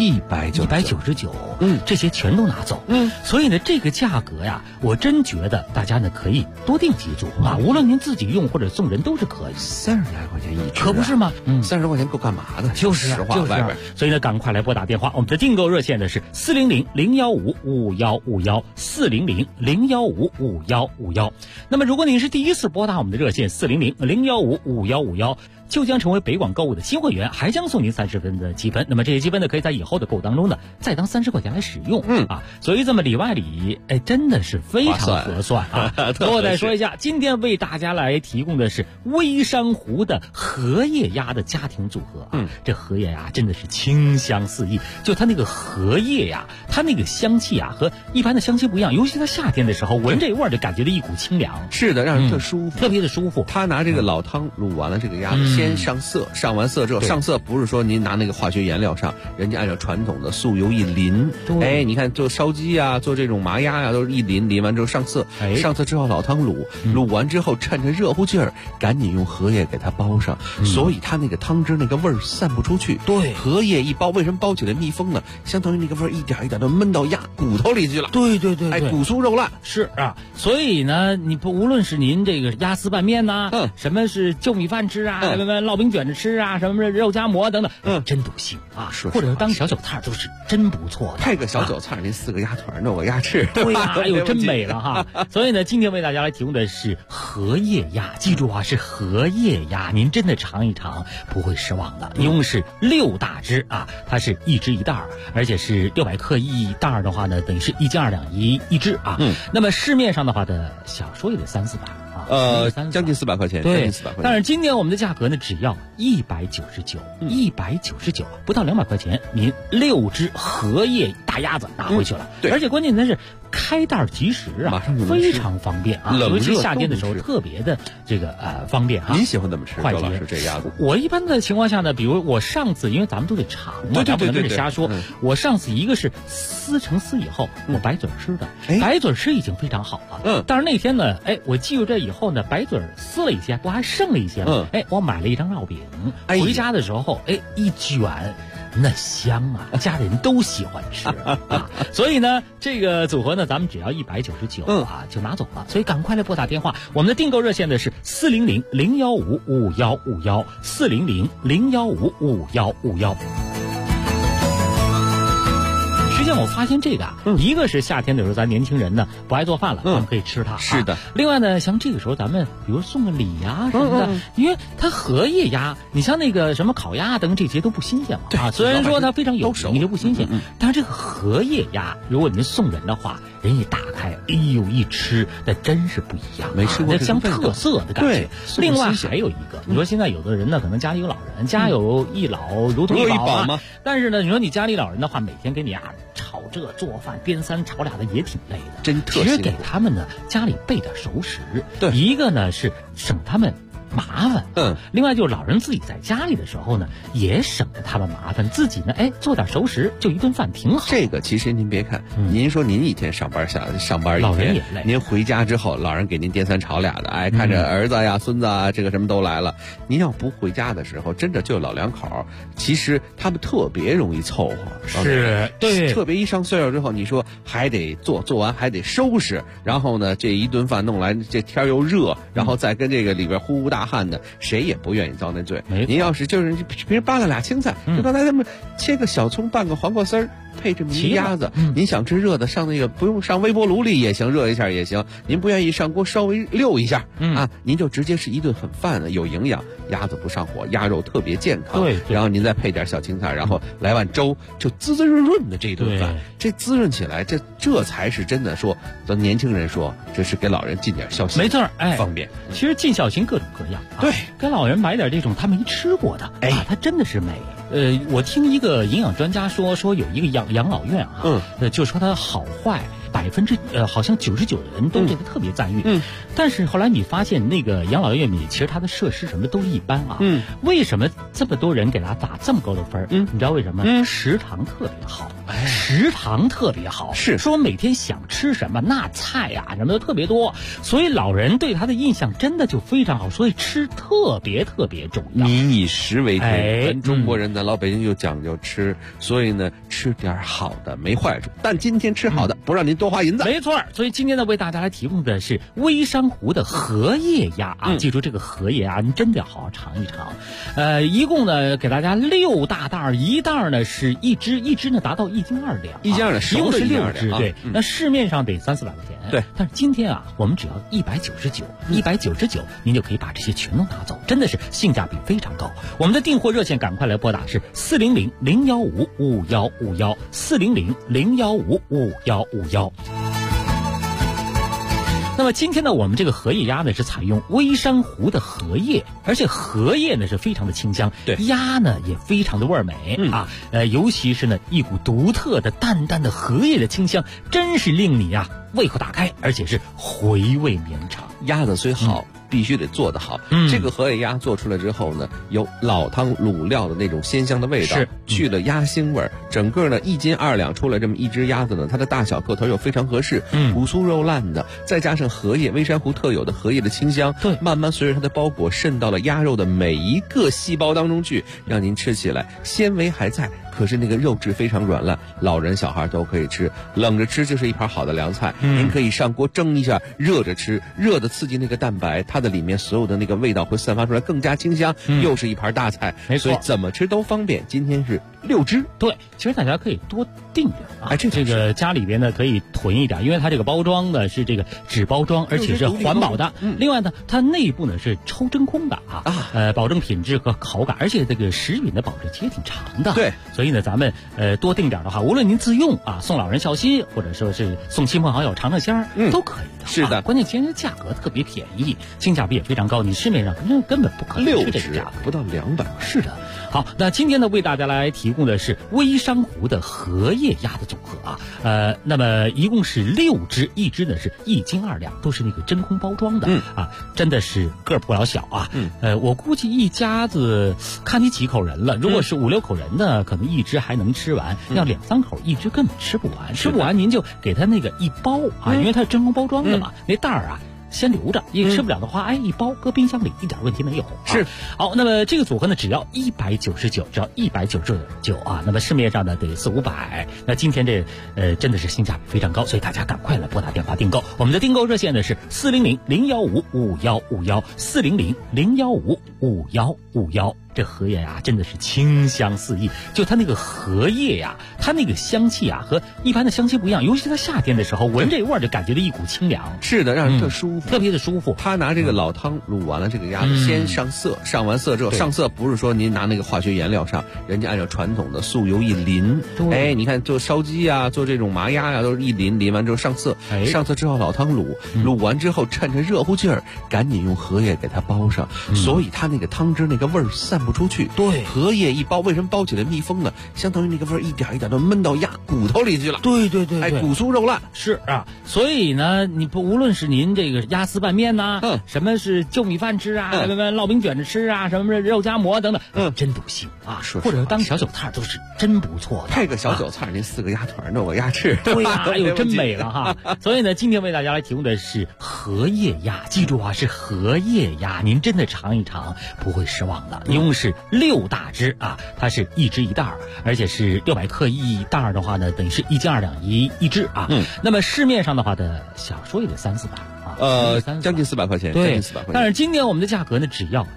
这些全都拿走。所以呢，这个价格呀，我真觉得大家呢可以多订几组无论您自己用或者送人都是可以。 30来块钱一只， 可不是吗 ？30多块钱够干嘛的？ 就是实话，外边。 所以呢，赶快来拨打电话，我们的订购热线呢是400-015-5151，400-015-5151。那么，如果您是第一次拨打我们的热线400-015-5151。 就将成为北广购物的新会员，还将送您30分的积分。那么这些积分呢，可以在以后的购物当中呢，再当30块钱来使用。所以这么里外里，真的是非常合算啊！最后再说一下，今天为大家来提供的是微山湖的荷叶鸭的家庭组合啊。这荷叶鸭真的是清香四溢，就它那个荷叶呀，它那个香气啊和一般的香气不一样，尤其在夏天的时候，闻这味儿就感觉到一股清凉。 是的，让人特舒服， 特别的舒服。 他拿这个老汤卤完了这个鸭子，先上色，上完色之后，上色不是说您拿那个化学颜料上，人家按照传统的素油一淋。你看做烧鸡啊，做这种麻鸭啊，都是一淋完之后上色，上色之后老汤卤完之后，趁着热乎劲儿，赶紧用荷叶给它包上，所以它那个汤汁那个味儿散不出去。 对， 荷叶一包，为什么包起来密封呢？相当于那个味儿一点一点都闷到鸭骨头里去了。 对， 骨酥肉烂是啊。所以呢，你不无论是您这个鸭丝拌面呐，什么是就米饭吃啊，什么烙饼卷着吃啊，什么肉夹馍等等，真都行啊。或者当小韭菜都是真不错的。 配个小韭菜，您4个鸭腿弄个鸭翅， 对呀，哎呦，真美了哈。所以呢，今天为大家来提供的是荷叶鸭，记住啊，是荷叶鸭，您真的尝一尝不会失望的。一共是6大只啊，它是1只1袋，而且是600克一袋的话呢，等于是1斤2两一只啊。那么市面上的话的小说也得300-400啊， 将近400块钱， 对， 将近400块钱。 但是今年我们的价格呢，只要199，199，不到200块钱，您6只荷叶大鸭子拿回去了。 对， 而且关键的是开袋即食啊， 马上就能吃， 非常方便啊，尤其夏天的时候特别的这个方便啊。 您喜欢怎么吃？ 快周老师这鸭子， 我一般的情况下呢，比如我上次，因为咱们都得尝嘛，咱不能瞎说。我上次一个是撕成丝以后，我白嘴吃的，白嘴吃已经非常好了。但是那天呢，我记住这以后呢，白嘴撕了一些，不还剩了一些吗？我买了一张烙饼，回家的时候，一卷。那香啊，家里人都喜欢吃啊，所以呢，这个组合呢，咱们只要199啊就拿走了，所以赶快来拨打电话，我们的订购热线呢是400-015-5151，400-015-5151。实际上我发现这个一个是夏天的时候，咱年轻人呢不爱做饭了，咱们可以吃它。 是的。 另外呢，像这个时候咱们比如送个礼呀什么的，因为它荷叶鸭，你像那个什么烤鸭等这些都不新鲜嘛。 对， 虽然说它非常有名，就不新鲜，但是这个荷叶鸭，如果您送人的话，人一打开，一吃，那真是不一样， 没吃过那像特色的感觉。 对。 另外还有一个，你说现在有的人呢，可能家里有老人，家有一老如同一宝嘛。但是呢，你说你家里老人的话，每天给你炒这做饭颠3炒2的也挺累的， 真特。 其实给他们呢家里备点熟食， 对， 一个呢是省他们麻烦，另外就是老人自己在家里的时候呢，也省得他们麻烦，自己呢做点熟食，就一顿饭挺好。 这个其实您别看，您说您一天上班一老人天， 也累， 您回家之后，老人给您颠3炒2的，看着儿子呀、孙子啊，这个什么都来了。您要不回家的时候，真的就老两口，其实他们特别容易凑合， 是对， 特别一上岁数之后，你说还得做完还得收拾，然后呢，这一顿饭弄来，这天又热，然后再跟这个里边呼大汗的，谁也不愿意遭那罪。您要是就是平时扒了俩青菜，就刚才他们切个小葱，拌个黄瓜丝儿，配这么一鸭子，您想吃热的，上那个不用上微波炉里也行，热一下也行。您不愿意上锅稍微溜一下您就直接是一顿很饭的，有营养，鸭子不上火，鸭肉特别健康。 对， 然后您再配点小青菜，然后来碗粥，就滋滋润润的这顿饭，这滋润起来，这才是真的说，咱年轻人说，这是给老人尽点孝心， 没错， 方便。 其实尽孝心各种各样对， 给老人买点这种他没吃过的，它真的是美。我听一个营养专家说有一个养老院就说它好坏。好像99%的人都对他特别赞誉，但是后来你发现那个养老院里其实它的设施什么都一般为什么这么多人给他打这么高的分你知道为什么？食堂特别好，食堂特别好， 是说每天想吃什么那菜呀什么的特别多，所以老人对他的印象真的就非常好，所以吃特别特别重要。 民以食为天，咱中国人呢，老北京就讲究吃，所以呢吃点好的没坏处，但今天吃好的不让您多花花银子。 没错，所以今天呢，为大家来提供的是微山湖的荷叶鸭啊。记住这个荷叶啊，您真的要好好尝一尝。一共呢给大家6大袋，一袋呢是一只呢达到1斤2两 ，1斤2两， 一共是6只， 啊、 对。那市面上得300-400块钱， 对。 但是今天啊，我们只要199，您就可以把这些全都拿走，真的是性价比非常高。我们的订货热线赶快来拨打是400-015-5151，400-015-5151。那么今天呢，我们这个荷叶鸭呢是采用微山湖的荷叶，而且荷叶呢是非常的清香， 对， 鸭呢也非常的味美啊，尤其是呢一股独特的淡淡的荷叶的清香，真是令你啊胃口打开，而且是回味绵长。 鸭子虽好，必须得做得好。这个荷叶鸭做出来之后呢，有老汤卤料的那种鲜香的味道，去了鸭腥味儿。整个呢1斤2两出来这么一只鸭子呢，它的大小个头又非常合适，骨酥肉烂的，再加上荷叶微山湖特有的荷叶的清香， 对， 慢慢随着它的包裹渗到了鸭肉的每一个细胞当中去，让您吃起来纤维还在，可是那个肉质非常软烂，老人小孩都可以吃，冷着吃就是一盘好的凉菜。您可以上锅蒸一下，热着吃，热的刺激那个蛋白，它的里面所有的那个味道会散发出来，更加清香，又是一盘大菜， 没错， 所以怎么吃都方便。今天是6只， 对，其实大家可以多订点啊， 这个家里边呢可以囤一点，因为它这个包装呢是这个纸包装，而且是环保的。另外呢，它内部呢是抽真空的保证品质和口感，而且这个食品的保质期也挺长的。 对， 所以呢，咱们多订点的话，无论您自用啊，送老人孝心，或者说是送亲朋好友尝尝鲜都可以的。 是的， 关键今天价格特别便宜，性价比也非常高，你市面上根本不可能是这个价格， 不到200。 是的。好，那今天呢，为大家来提供的是微山湖的荷叶鸭的组合啊，那么一共是6只，一只呢是1斤2两，都是那个真空包装的，真的是个儿不老小啊，我估计一家子看你几口人了，如果是5-6口人呢，可能一只还能吃完，要2-3口一只根本吃不完，吃不完您就给他那个一包啊，因为它是真空包装的嘛，那袋儿啊先留着，因为吃不了的话，一包搁冰箱里一点问题没有。 是， 好，那么这个组合呢，只要199，只要199啊。那么市面上呢得400-500，那今天这真的是性价比非常高，所以大家赶快来拨打电话订购。我们的订购热线呢是400-015-5151，400-015-5151。这荷叶呀，真的是清香四溢。就它那个荷叶呀，它那个香气啊，和一般的香气不一样。尤其是在夏天的时候，闻这味儿就感觉到一股清凉。 是的，让人特舒服， 特别的舒服。 他拿这个老汤卤完了这个鸭子，先上色，上完色之后，上色不是说您拿那个化学颜料上，人家按照传统的素油一淋。哎，你看做烧鸡啊，做这种麻鸭呀，都是一淋完之后上色，上色之后老汤卤完之后，趁着热乎劲儿，赶紧用荷叶给它包上，所以它那个汤汁那个味儿散不出去。 对， 荷叶一包，为什么包起来密封呢？相当于那个味儿一点一点都闷到鸭骨头里去了。 对， 哎，骨酥肉烂。 是啊，所以呢，你不无论是您这个鸭丝拌面呐，什么是就米饭吃啊，什么烙饼卷着吃啊，什么肉夹馍等等，真都行啊。或者当小韭菜都是真不错的。 配个小韭菜，您4个鸭腿弄个鸭翅， 对呀，哎呦，真美了哈。所以呢，今天为大家来提供的是荷叶鸭，记住啊，是荷叶鸭，您真的尝一尝不会失望的。一共是6大只啊，它是一只一袋，而且是600克一袋的话呢，等于是1斤2两一只啊。那么市面上的话的小说也得300-400啊， 将近400块钱， 对， 将近400块钱。 但是今天我们的价格呢，只要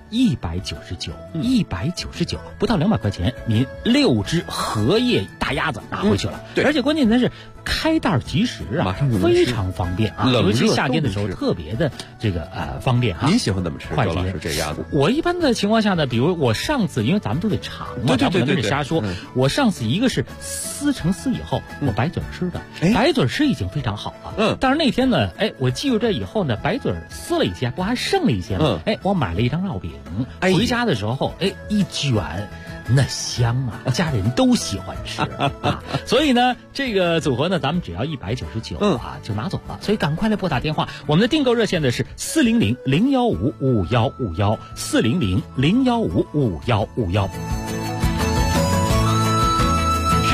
199，199不到200块钱，您6只荷叶大鸭子拿回去了。 对， 而且关键它是开袋即食啊， 马上就能非常方便啊，尤其夏天的时候特别的这个方便啊。 您喜欢怎么吃？ 快周老师这鸭子， 我一般的情况下呢，比如我上次，因为咱们都得尝嘛，咱不能瞎说。我上次一个是撕成丝以后，我白嘴吃的，白嘴吃已经非常好了。但是那天呢，我记住这以后呢，白嘴撕了一些，不还剩了一些吗？我买了一张烙饼，回家的时候，一卷。那香啊，家人都喜欢吃啊，所以呢，这个组合呢，咱们只要199啊就拿走了，所以赶快来拨打电话，我们的订购热线呢是400-015-5151，400-015-5151。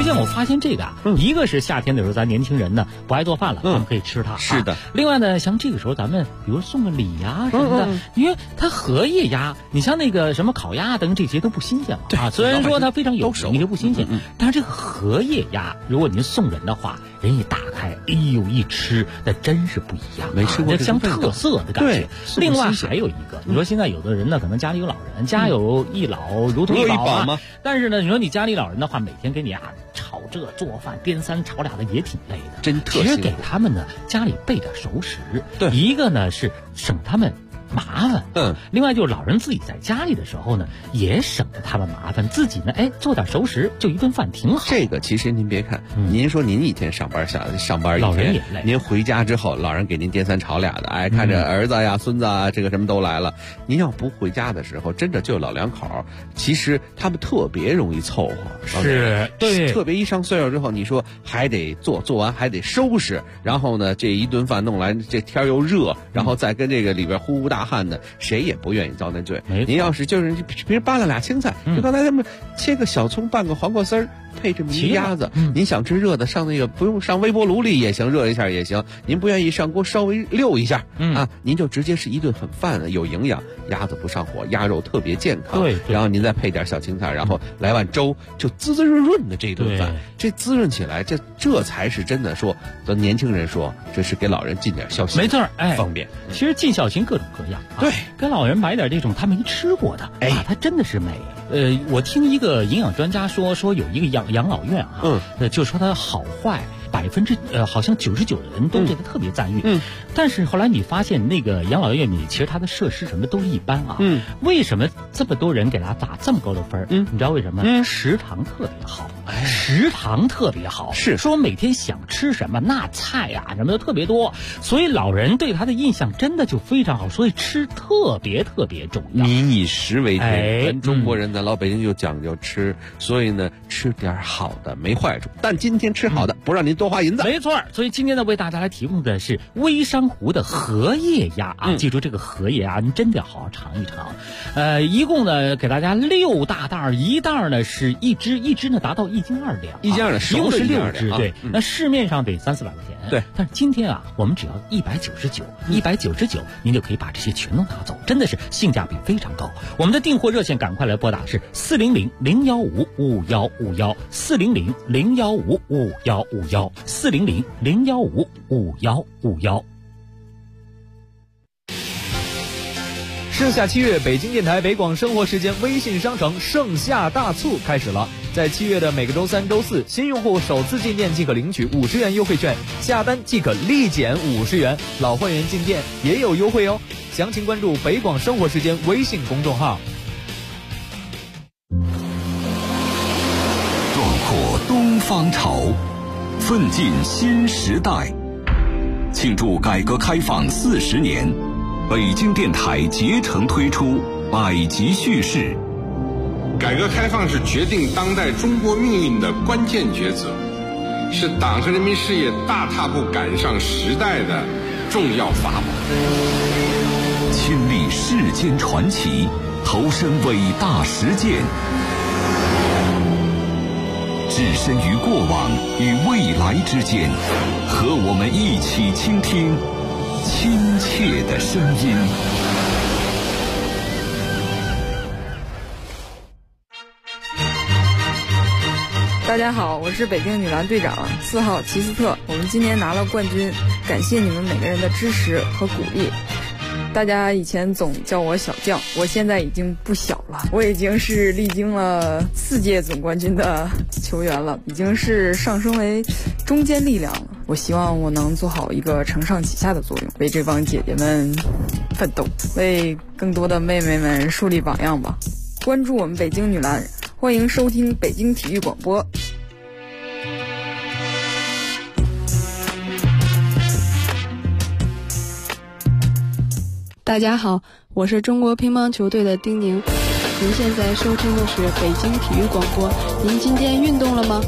实际上我发现这个一个是夏天的时候咱年轻人呢不爱做饭了，咱们可以吃它。 是的。 另外呢，像这个时候咱们比如送个礼呀什么的，因为它荷叶鸭，你像那个什么烤鸭等这些都不新鲜嘛。虽然说它非常有名，就不新鲜，但是这个荷叶鸭，如果您送人的话，人一打开，哎呦一吃，那真是不一样， 没吃过这像特色的感觉。另外还有一个，你说现在有的人呢，可能家里有老人，家有一老如同一宝嘛。但是呢，你说你家里老人的话，每天给你炒这做饭颠三炒俩的也挺累的， 真特。 其实给他们呢家里备点熟食， 对， 一个呢是省他们麻烦，另外就是老人自己在家里的时候呢，也省得他们麻烦，自己呢，做点熟食，就一顿饭挺好。 这个其实您别看，您说您一天上班一天， 老人也累。 您回家之后，老人给您颠三炒俩的，看着儿子呀、孙子啊，这个什么都来了。您要不回家的时候，真的就老两口，其实他们特别容易凑合， 是对， 特别一上岁数之后，你说还得做完还得收拾，然后呢，这一顿饭弄来，这天又热，然后再跟这个里边呼大汗的，谁也不愿意遭那罪。您要是就是平时扒拉俩青菜，就刚才他们切个小葱，拌个黄瓜丝儿，配这么一鸭子，您想吃热的，上那个不用上微波炉里也行，热一下也行。您不愿意上锅稍微溜一下，您就直接是一顿很饭，有营养，鸭子不上火，鸭肉特别健康。 对， 然后您再配点小青菜，然后来碗粥，就滋滋润润的这顿饭，这滋润起来，这才是真的说，咱年轻人说，这是给老人尽点孝心， 没错， 方便。 其实尽孝心各种各样， 对， 给老人买点这种他没吃过的，它真的是美。我听一个营养专家说有一个养老院就说它好坏。好像99%的人都对他特别赞誉，但是后来你发现那个养老院里其实它的设施什么都一般为什么这么多人给他打这么高的分你知道为什么？食堂特别好，食堂特别好， 是说每天想吃什么那菜呀什么的特别多，所以老人对他的印象真的就非常好，所以吃特别特别重要。 民以食为天，咱中国人咱老北京就讲究吃，所以呢吃点好的没坏处，但今天吃好的不让您多花银子。 没错，所以今天呢为大家来提供的是微山湖的荷叶鸭记住这个荷叶鸭您真的要好好尝一尝。一共呢给大家6大袋，一袋呢是一只呢达到1斤2两 ，1斤2两， 一共是6只，对，那市面上得300-400块钱， 对， 但是今天我们只要199，您就可以把这些全都拿走，真的是性价比非常高。我们的订货热线赶快来拨打是400-015-5151，400-015-5151，400-015-5151。 盛夏7月，北京电台北广生活时间微信商城盛夏大促开始了。在7月的每个周3、周4，新用户首次进店即可领取50元优惠券，下单即可立减50元，老会员进店也有优惠哦。详情关注北广生活时间微信公众号。 壮阔东方潮，奋进新时代，庆祝改革开放40年，北京电台竭诚推出百集叙事。 改革开放是决定当代中国命运的关键抉择，是党和人民事业大踏步赶上时代的重要法宝。 亲历世间传奇，投身伟大实践，置身于过往与未来之间，和我们一起倾听亲切的声音。 大家好，我是北京女篮队长4号齐斯特，我们今年拿了冠军，感谢你们每个人的支持和鼓励。大家以前总叫我小将，我现在已经不小了，我已经是历经了4届总冠军的球员了，已经是上升为中坚力量了。我希望我能做好一个承上启下的作用，为这帮姐姐们奋斗，为更多的妹妹们树立榜样吧。关注我们北京女篮，欢迎收听北京体育广播。 大家好，我是中国乒乓球队的丁宁。您现在收听的是北京体育广播。您今天运动了吗？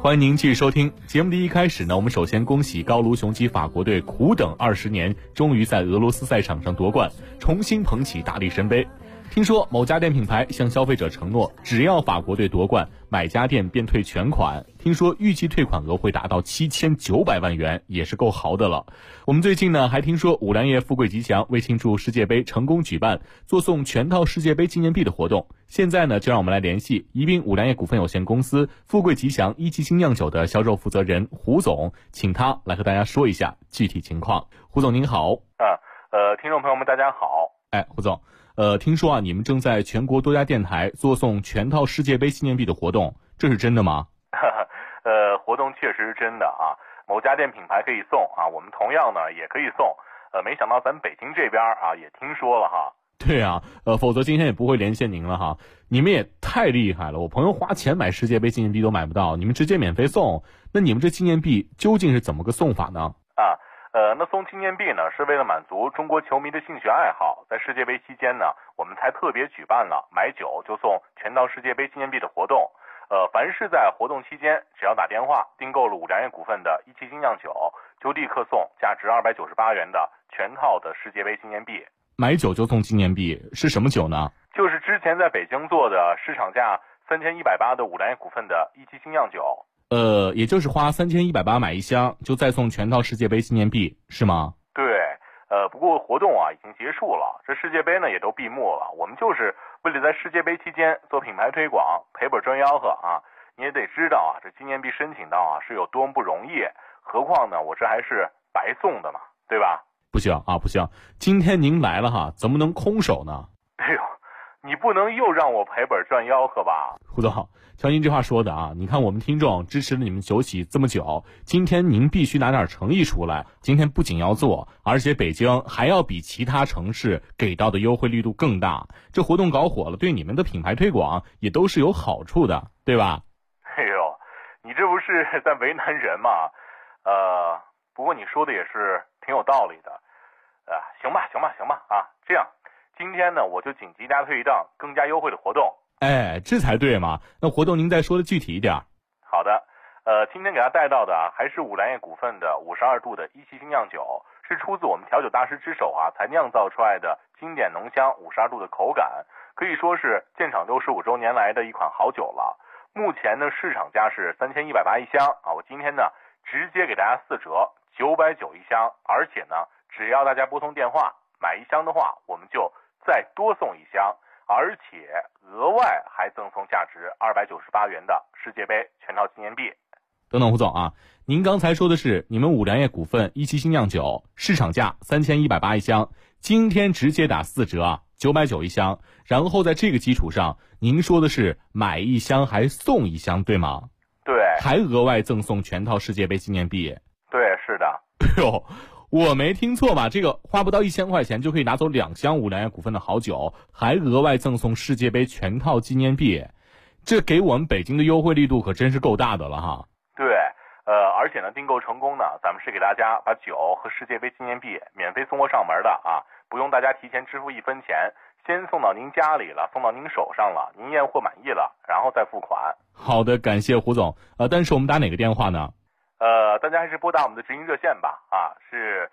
欢迎您继续收听节目的一开始呢，我们首先恭喜高卢雄鸡法国队苦等20年，终于在俄罗斯赛场上夺冠，重新捧起大力神杯。听说某家电品牌向消费者承诺，只要法国队夺冠，买家电便退全款。听说预计退款额会达到7900万元，也是够豪的了。我们最近呢，还听说五粮液富贵吉祥为庆祝世界杯成功举办做送全套世界杯纪念币的活动。现在呢，就让我们来联系宜宾五粮液股份有限公司富贵吉祥一级精酿酒的销售负责人胡总，请他来和大家说一下具体情况。胡总您好。 听众朋友们大家好。 胡总，听说啊，你们正在全国多家电台做送全套世界杯纪念币的活动，这是真的吗？ 活动确实是真的啊，某家电品牌可以送啊，我们同样呢也可以送。没想到咱北京这边啊也听说了哈。 对啊，否则今天也不会连线您了哈。你们也太厉害了，我朋友花钱买世界杯纪念币都买不到，你们直接免费送。那你们这纪念币究竟是怎么个送法呢？ 那送纪念币呢，是为了满足中国球迷的兴趣爱好。在世界杯期间呢，我们才特别举办了买酒就送全套世界杯纪念币的活动。凡是在活动期间，只要打电话订购了五粮液股份的一汽精酿酒，就立刻送价值298元的全套的世界杯纪念币。 买酒就送纪念币是什么酒呢？ 就是之前在北京做的市场价3180的五粮液股份的一汽精酿酒。 也就是花3180买一箱，就再送全套世界杯纪念币，是吗？ 对，不过活动啊已经结束了，这世界杯呢也都闭幕了。我们就是为了在世界杯期间做品牌推广，赔本赚吆喝啊。你也得知道啊，这纪念币申请到啊是有多么不容易，何况呢我这还是白送的嘛，对吧？ 不行啊，不行，今天您来了哈，怎么能空手呢？ 哎呦，你不能又让我赔本赚吆喝吧？ 胡总，瞧您这话说的啊，你看我们听众支持了你们酒企这么久，今天您必须拿点诚意出来。今天不仅要做，而且北京还要比其他城市给到的优惠力度更大。这活动搞火了，对你们的品牌推广也都是有好处的，对吧？ 哎呦，你这不是在为难人吗？不过你说的也是挺有道理的。行吧啊，这样，今天呢我就紧急加推一档更加优惠的活动。 这才对嘛。那活动您再说的具体一点。 好的，今天给大家带到的还是五粮液股份的52度的一汽精酿酒，是出自我们调酒大师之手啊才酿造出来的经典浓香52度的口感，可以说是建厂65周年来的一款好酒了。目前呢市场价是3180一箱啊，我今天呢直接给大家4折，990一箱，而且呢只要大家拨通电话买一箱的话，我们就再多送一箱，而且额外还赠送价值298元的世界杯全套纪念币。 等等，胡总啊，您刚才说的是你们五粮液股份一汽精酿酒市场价3180一箱，今天直接打4折啊，990一箱，然后在这个基础上，您说的是买一箱还送一箱，对吗？ 对， 还额外赠送全套世界杯纪念币。 对，是的。 哎呦，我没听错吧？这个花不到1000块钱就可以拿走2箱五粮液股份的好酒，还额外赠送世界杯全套纪念币，这给我们北京的优惠力度可真是够大的了哈。 对，而且呢，订购成功呢，咱们是给大家把酒和世界杯纪念币免费送货上门的啊，不用大家提前支付1分钱，先送到您家里了，送到您手上了，您验货满意了，然后再付款。 好的，感谢胡总。但是我们打哪个电话呢？ 大家还是拨打我们的直营热线吧，啊，是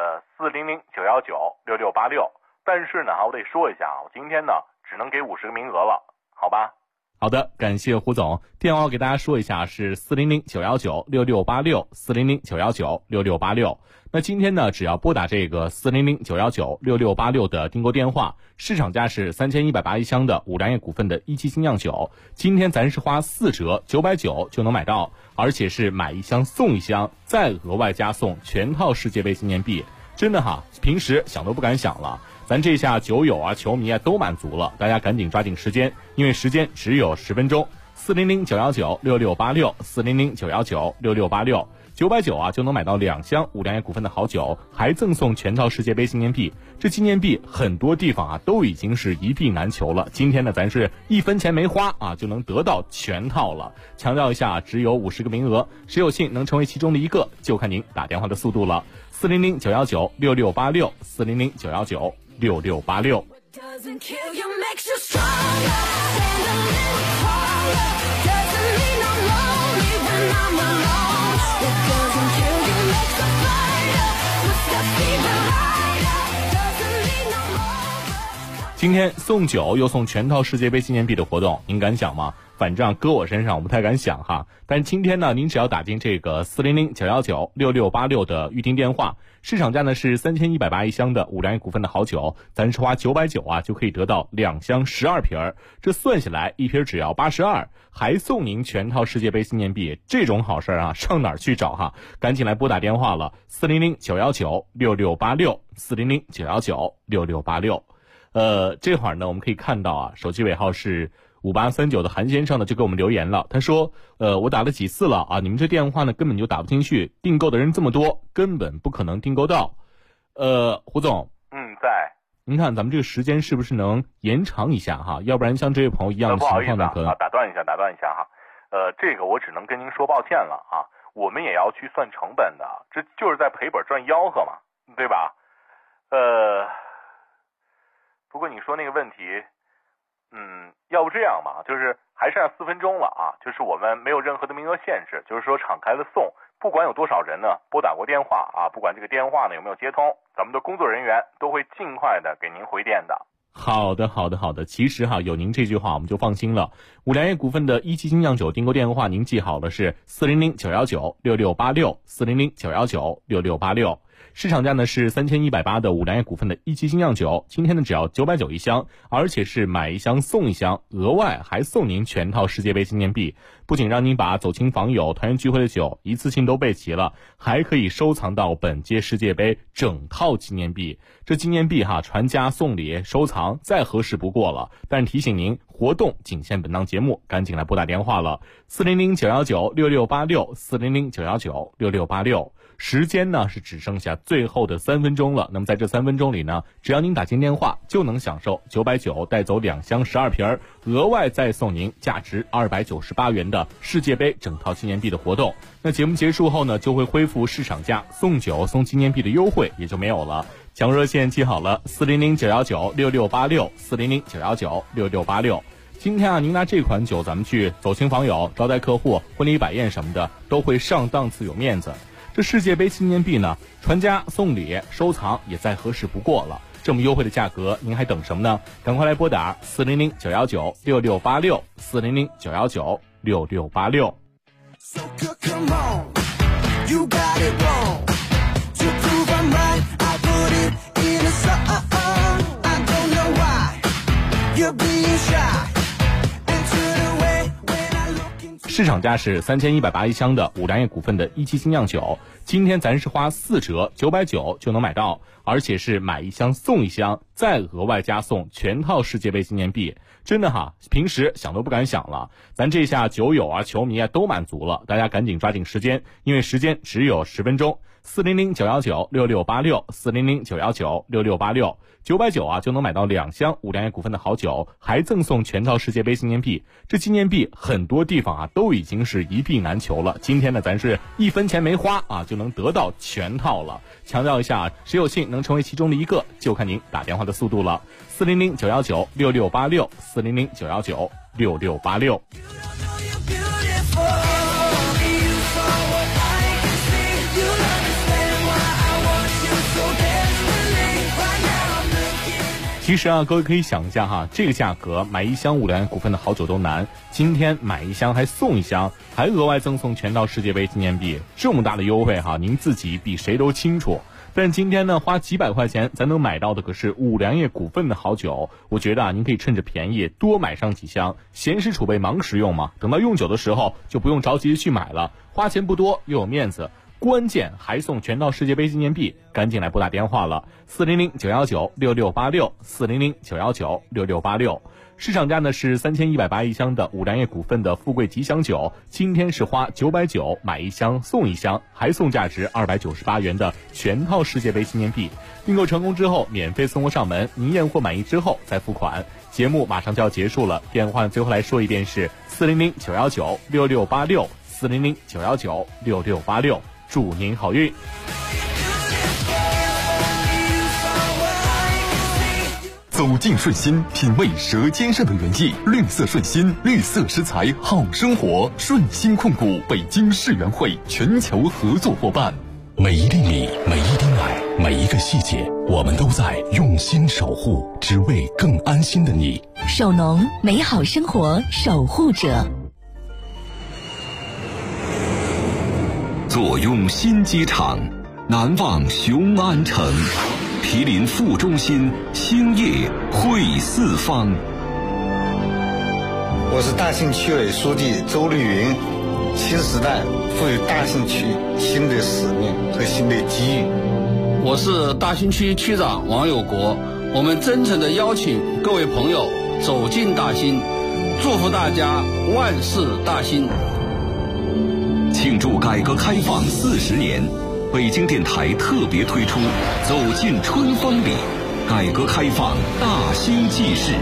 400-919-6686。但是呢，我得说一下啊，我今天呢只能给50个名额了，好吧？ 好的，感谢胡总。电话给大家说一下是400-919-6686 400-919-6686。那今天呢，只要拨打这个400-919-6686的订购电话，市场价是3180一箱的五粮液股份的一汽精酿酒，今天咱是花4折990就能买到，而且是买一箱送一箱，再额外加送全套世界杯纪念币，真的哈，平时想都不敢想了。咱这下酒友啊、球迷啊都满足了，大家赶紧抓紧时间，因为时间只有10分钟。400-919-6686 400-919-6686 990啊就能买到2箱五粮液股份的好酒，还赠送全套世界杯纪念币。这纪念币很多地方啊都已经是一币难求了，今天呢咱是1分钱没花啊就能得到全套了。强调一下，只有50个名额，谁有幸能成为其中的一个，就看您打电话的速度了。400-919-6686 400-919-6686。 Doesn't kill you, makes you stronger. Stand a little taller. Doesn't mean I'm lonely when 今天送酒又送全套世界杯纪念币的活动，您敢想吗？反正搁我身上我不太敢想哈。但是今天呢，您只要打进这个400-919-6686的预订电话，市场价呢是3180一箱的五粮液股份的好酒，咱是花990啊就可以得到2箱12瓶儿，这算下来一瓶只要82，还送您全套世界杯纪念币，这种好事啊上哪儿去找哈？赶紧来拨打电话了，400-919-6686，400-919-6686。这会儿呢，我们可以看到啊，手机尾号是5839的韩先生呢就给我们留言了，他说我打了几次了啊，你们这电话呢根本就打不进去，订购的人这么多，根本不可能订购到。胡总， 在。 您看咱们这个时间是不是能延长一下哈？要不然像这位朋友一样的情况呢，可能打断一下哈，这个我只能跟您说抱歉了啊，我们也要去算成本的，这就是在赔本赚吆喝嘛，对吧？不过你说那个问题，要不这样嘛，就是还剩下4分钟了啊，就是我们没有任何的名额限制，就是说敞开了送，不管有多少人呢拨打过电话啊，不管这个电话呢有没有接通，咱们的工作人员都会尽快的给您回电的。 好的。其实哈，有您这句话我们就放心了。五粮液股份的一期精酿酒订购电话您记好了，是400-919-6686，400-919-6686。市场价呢是3180的五粮液股份的一期精酿酒，今天呢只要990一箱，而且是买一箱送一箱，额外还送您全套世界杯纪念币。不仅让您把走亲访友、团圆聚会的酒一次性都备齐了，还可以收藏到本届世界杯整套纪念币。这纪念币哈，传家送礼收藏再合适不过了。但提醒您，活动仅限本档节目，赶紧来拨打电话了，400-919-6686，400-919-6686。时间呢是只剩下最后的3分钟了，那么在这3分钟里呢，只要您打进电话，就能享受990带走2箱12瓶，额外再送您价值298元的世界杯整套纪念币的活动。那节目结束后呢，就会恢复市场价送酒送纪念币的优惠也就没有了。抢热线记好了，400-919-6686，400-919-6686。今天啊，您拿这款酒，咱们去走亲访友、招待客户、婚礼摆宴什么的，都会上档次有面子。这世界杯纪念币呢，传家送礼收藏也再合适不过了。这么优惠的价格，您还等什么呢？赶快来拨打400-919-6686，400-919-6686。市场价是3180一箱的五粮液股份的一期精酿酒，今天咱是花4折990就能买到，而且是买一箱送一箱，再额外加送全套世界杯纪念币。真的哈，平时想都不敢想了，咱这下酒友啊、球迷啊都满足了，大家赶紧抓紧时间，因为时间只有10分钟。400-919-6686，400-919-6686，990啊就能买到2箱五粮液股份的好酒，还赠送全套世界杯纪念币。这纪念币很多地方啊都已经是一币难求了，今天呢咱是1分钱没花啊就能得到全套了。强调一下，谁有幸能成为其中的一个，就看您打电话的速度了。400-919-6686，400-919-6686。其实啊，各位可以想一下哈，这个价格买一箱五粮液股份的好酒都难，今天买一箱还送一箱，还额外赠送全套世界杯纪念币，这么大的优惠哈，您自己比谁都清楚。但今天呢，花几百块钱咱能买到的可是五粮液股份的好酒，我觉得啊，您可以趁着便宜多买上几箱，闲时储备忙时用嘛，等到用酒的时候就不用着急去买了，花钱不多又有面子。关键还送全套世界杯纪念币，赶紧来拨打电话了，400-919-6686，400-919-6686。市场价呢是3180一箱的五粮液股份的富贵吉祥酒，今天是花990买一箱送一箱，还送价值298元的全套世界杯纪念币。订购成功之后免费送货上门，您验货满意之后再付款。节目马上就要结束了，电话最后来说一遍是400-919-6686，400-919-6686。祝您好运。 走走进顺心，品味舌尖上的原意。绿色顺心，绿色食材好生活。顺心控股北京世园会全球合作伙伴。 每一厘米，每一滴奶，每一个细节，我们都在用心守护，只为更安心的你。 首农，美好生活守护者。 坐拥新机场，南望雄安城，毗邻副中心，兴业汇四方。 我是大兴区委书记周绿云。新时代赋予大兴区新的使命和新的机遇。 我是大兴区区长王有国，我们真诚地邀请各位朋友走进大兴，祝福大家万事大兴。 庆祝改革开放40年，北京电台特别推出《走进春风里》，改革开放大兴纪事。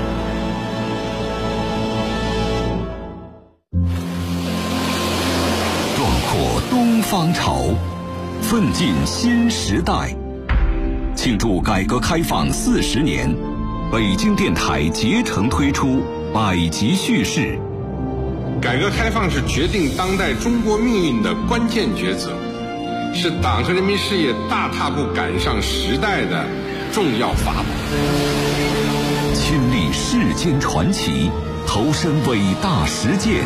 壮阔东方潮，奋进新时代。庆祝改革开放40年，北京电台竭诚推出百集叙事。 改革开放是决定当代中国命运的关键抉择，是党和人民事业大踏步赶上时代的重要法宝。 亲历世间传奇，投身伟大实践，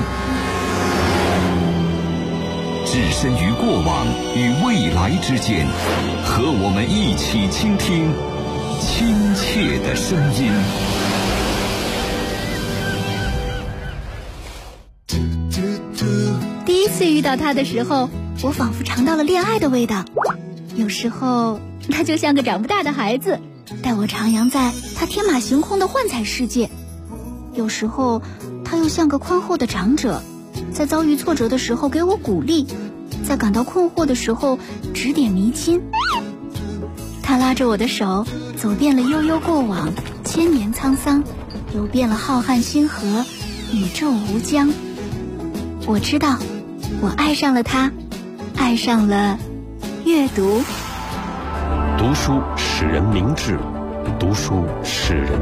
置身于过往与未来之间，和我们一起倾听亲切的声音。 第一次遇到他的时候，我仿佛尝到了恋爱的味道。有时候他就像个长不大的孩子，带我徜徉在他天马行空的幻彩世界。有时候他又像个宽厚的长者，在遭遇挫折的时候给我鼓励，在感到困惑的时候指点迷津。他拉着我的手，走遍了悠悠过往，千年沧桑，游遍了浩瀚星河，宇宙无疆。我知道，我爱上了他，爱上了阅读。 读书使人明智，读书使人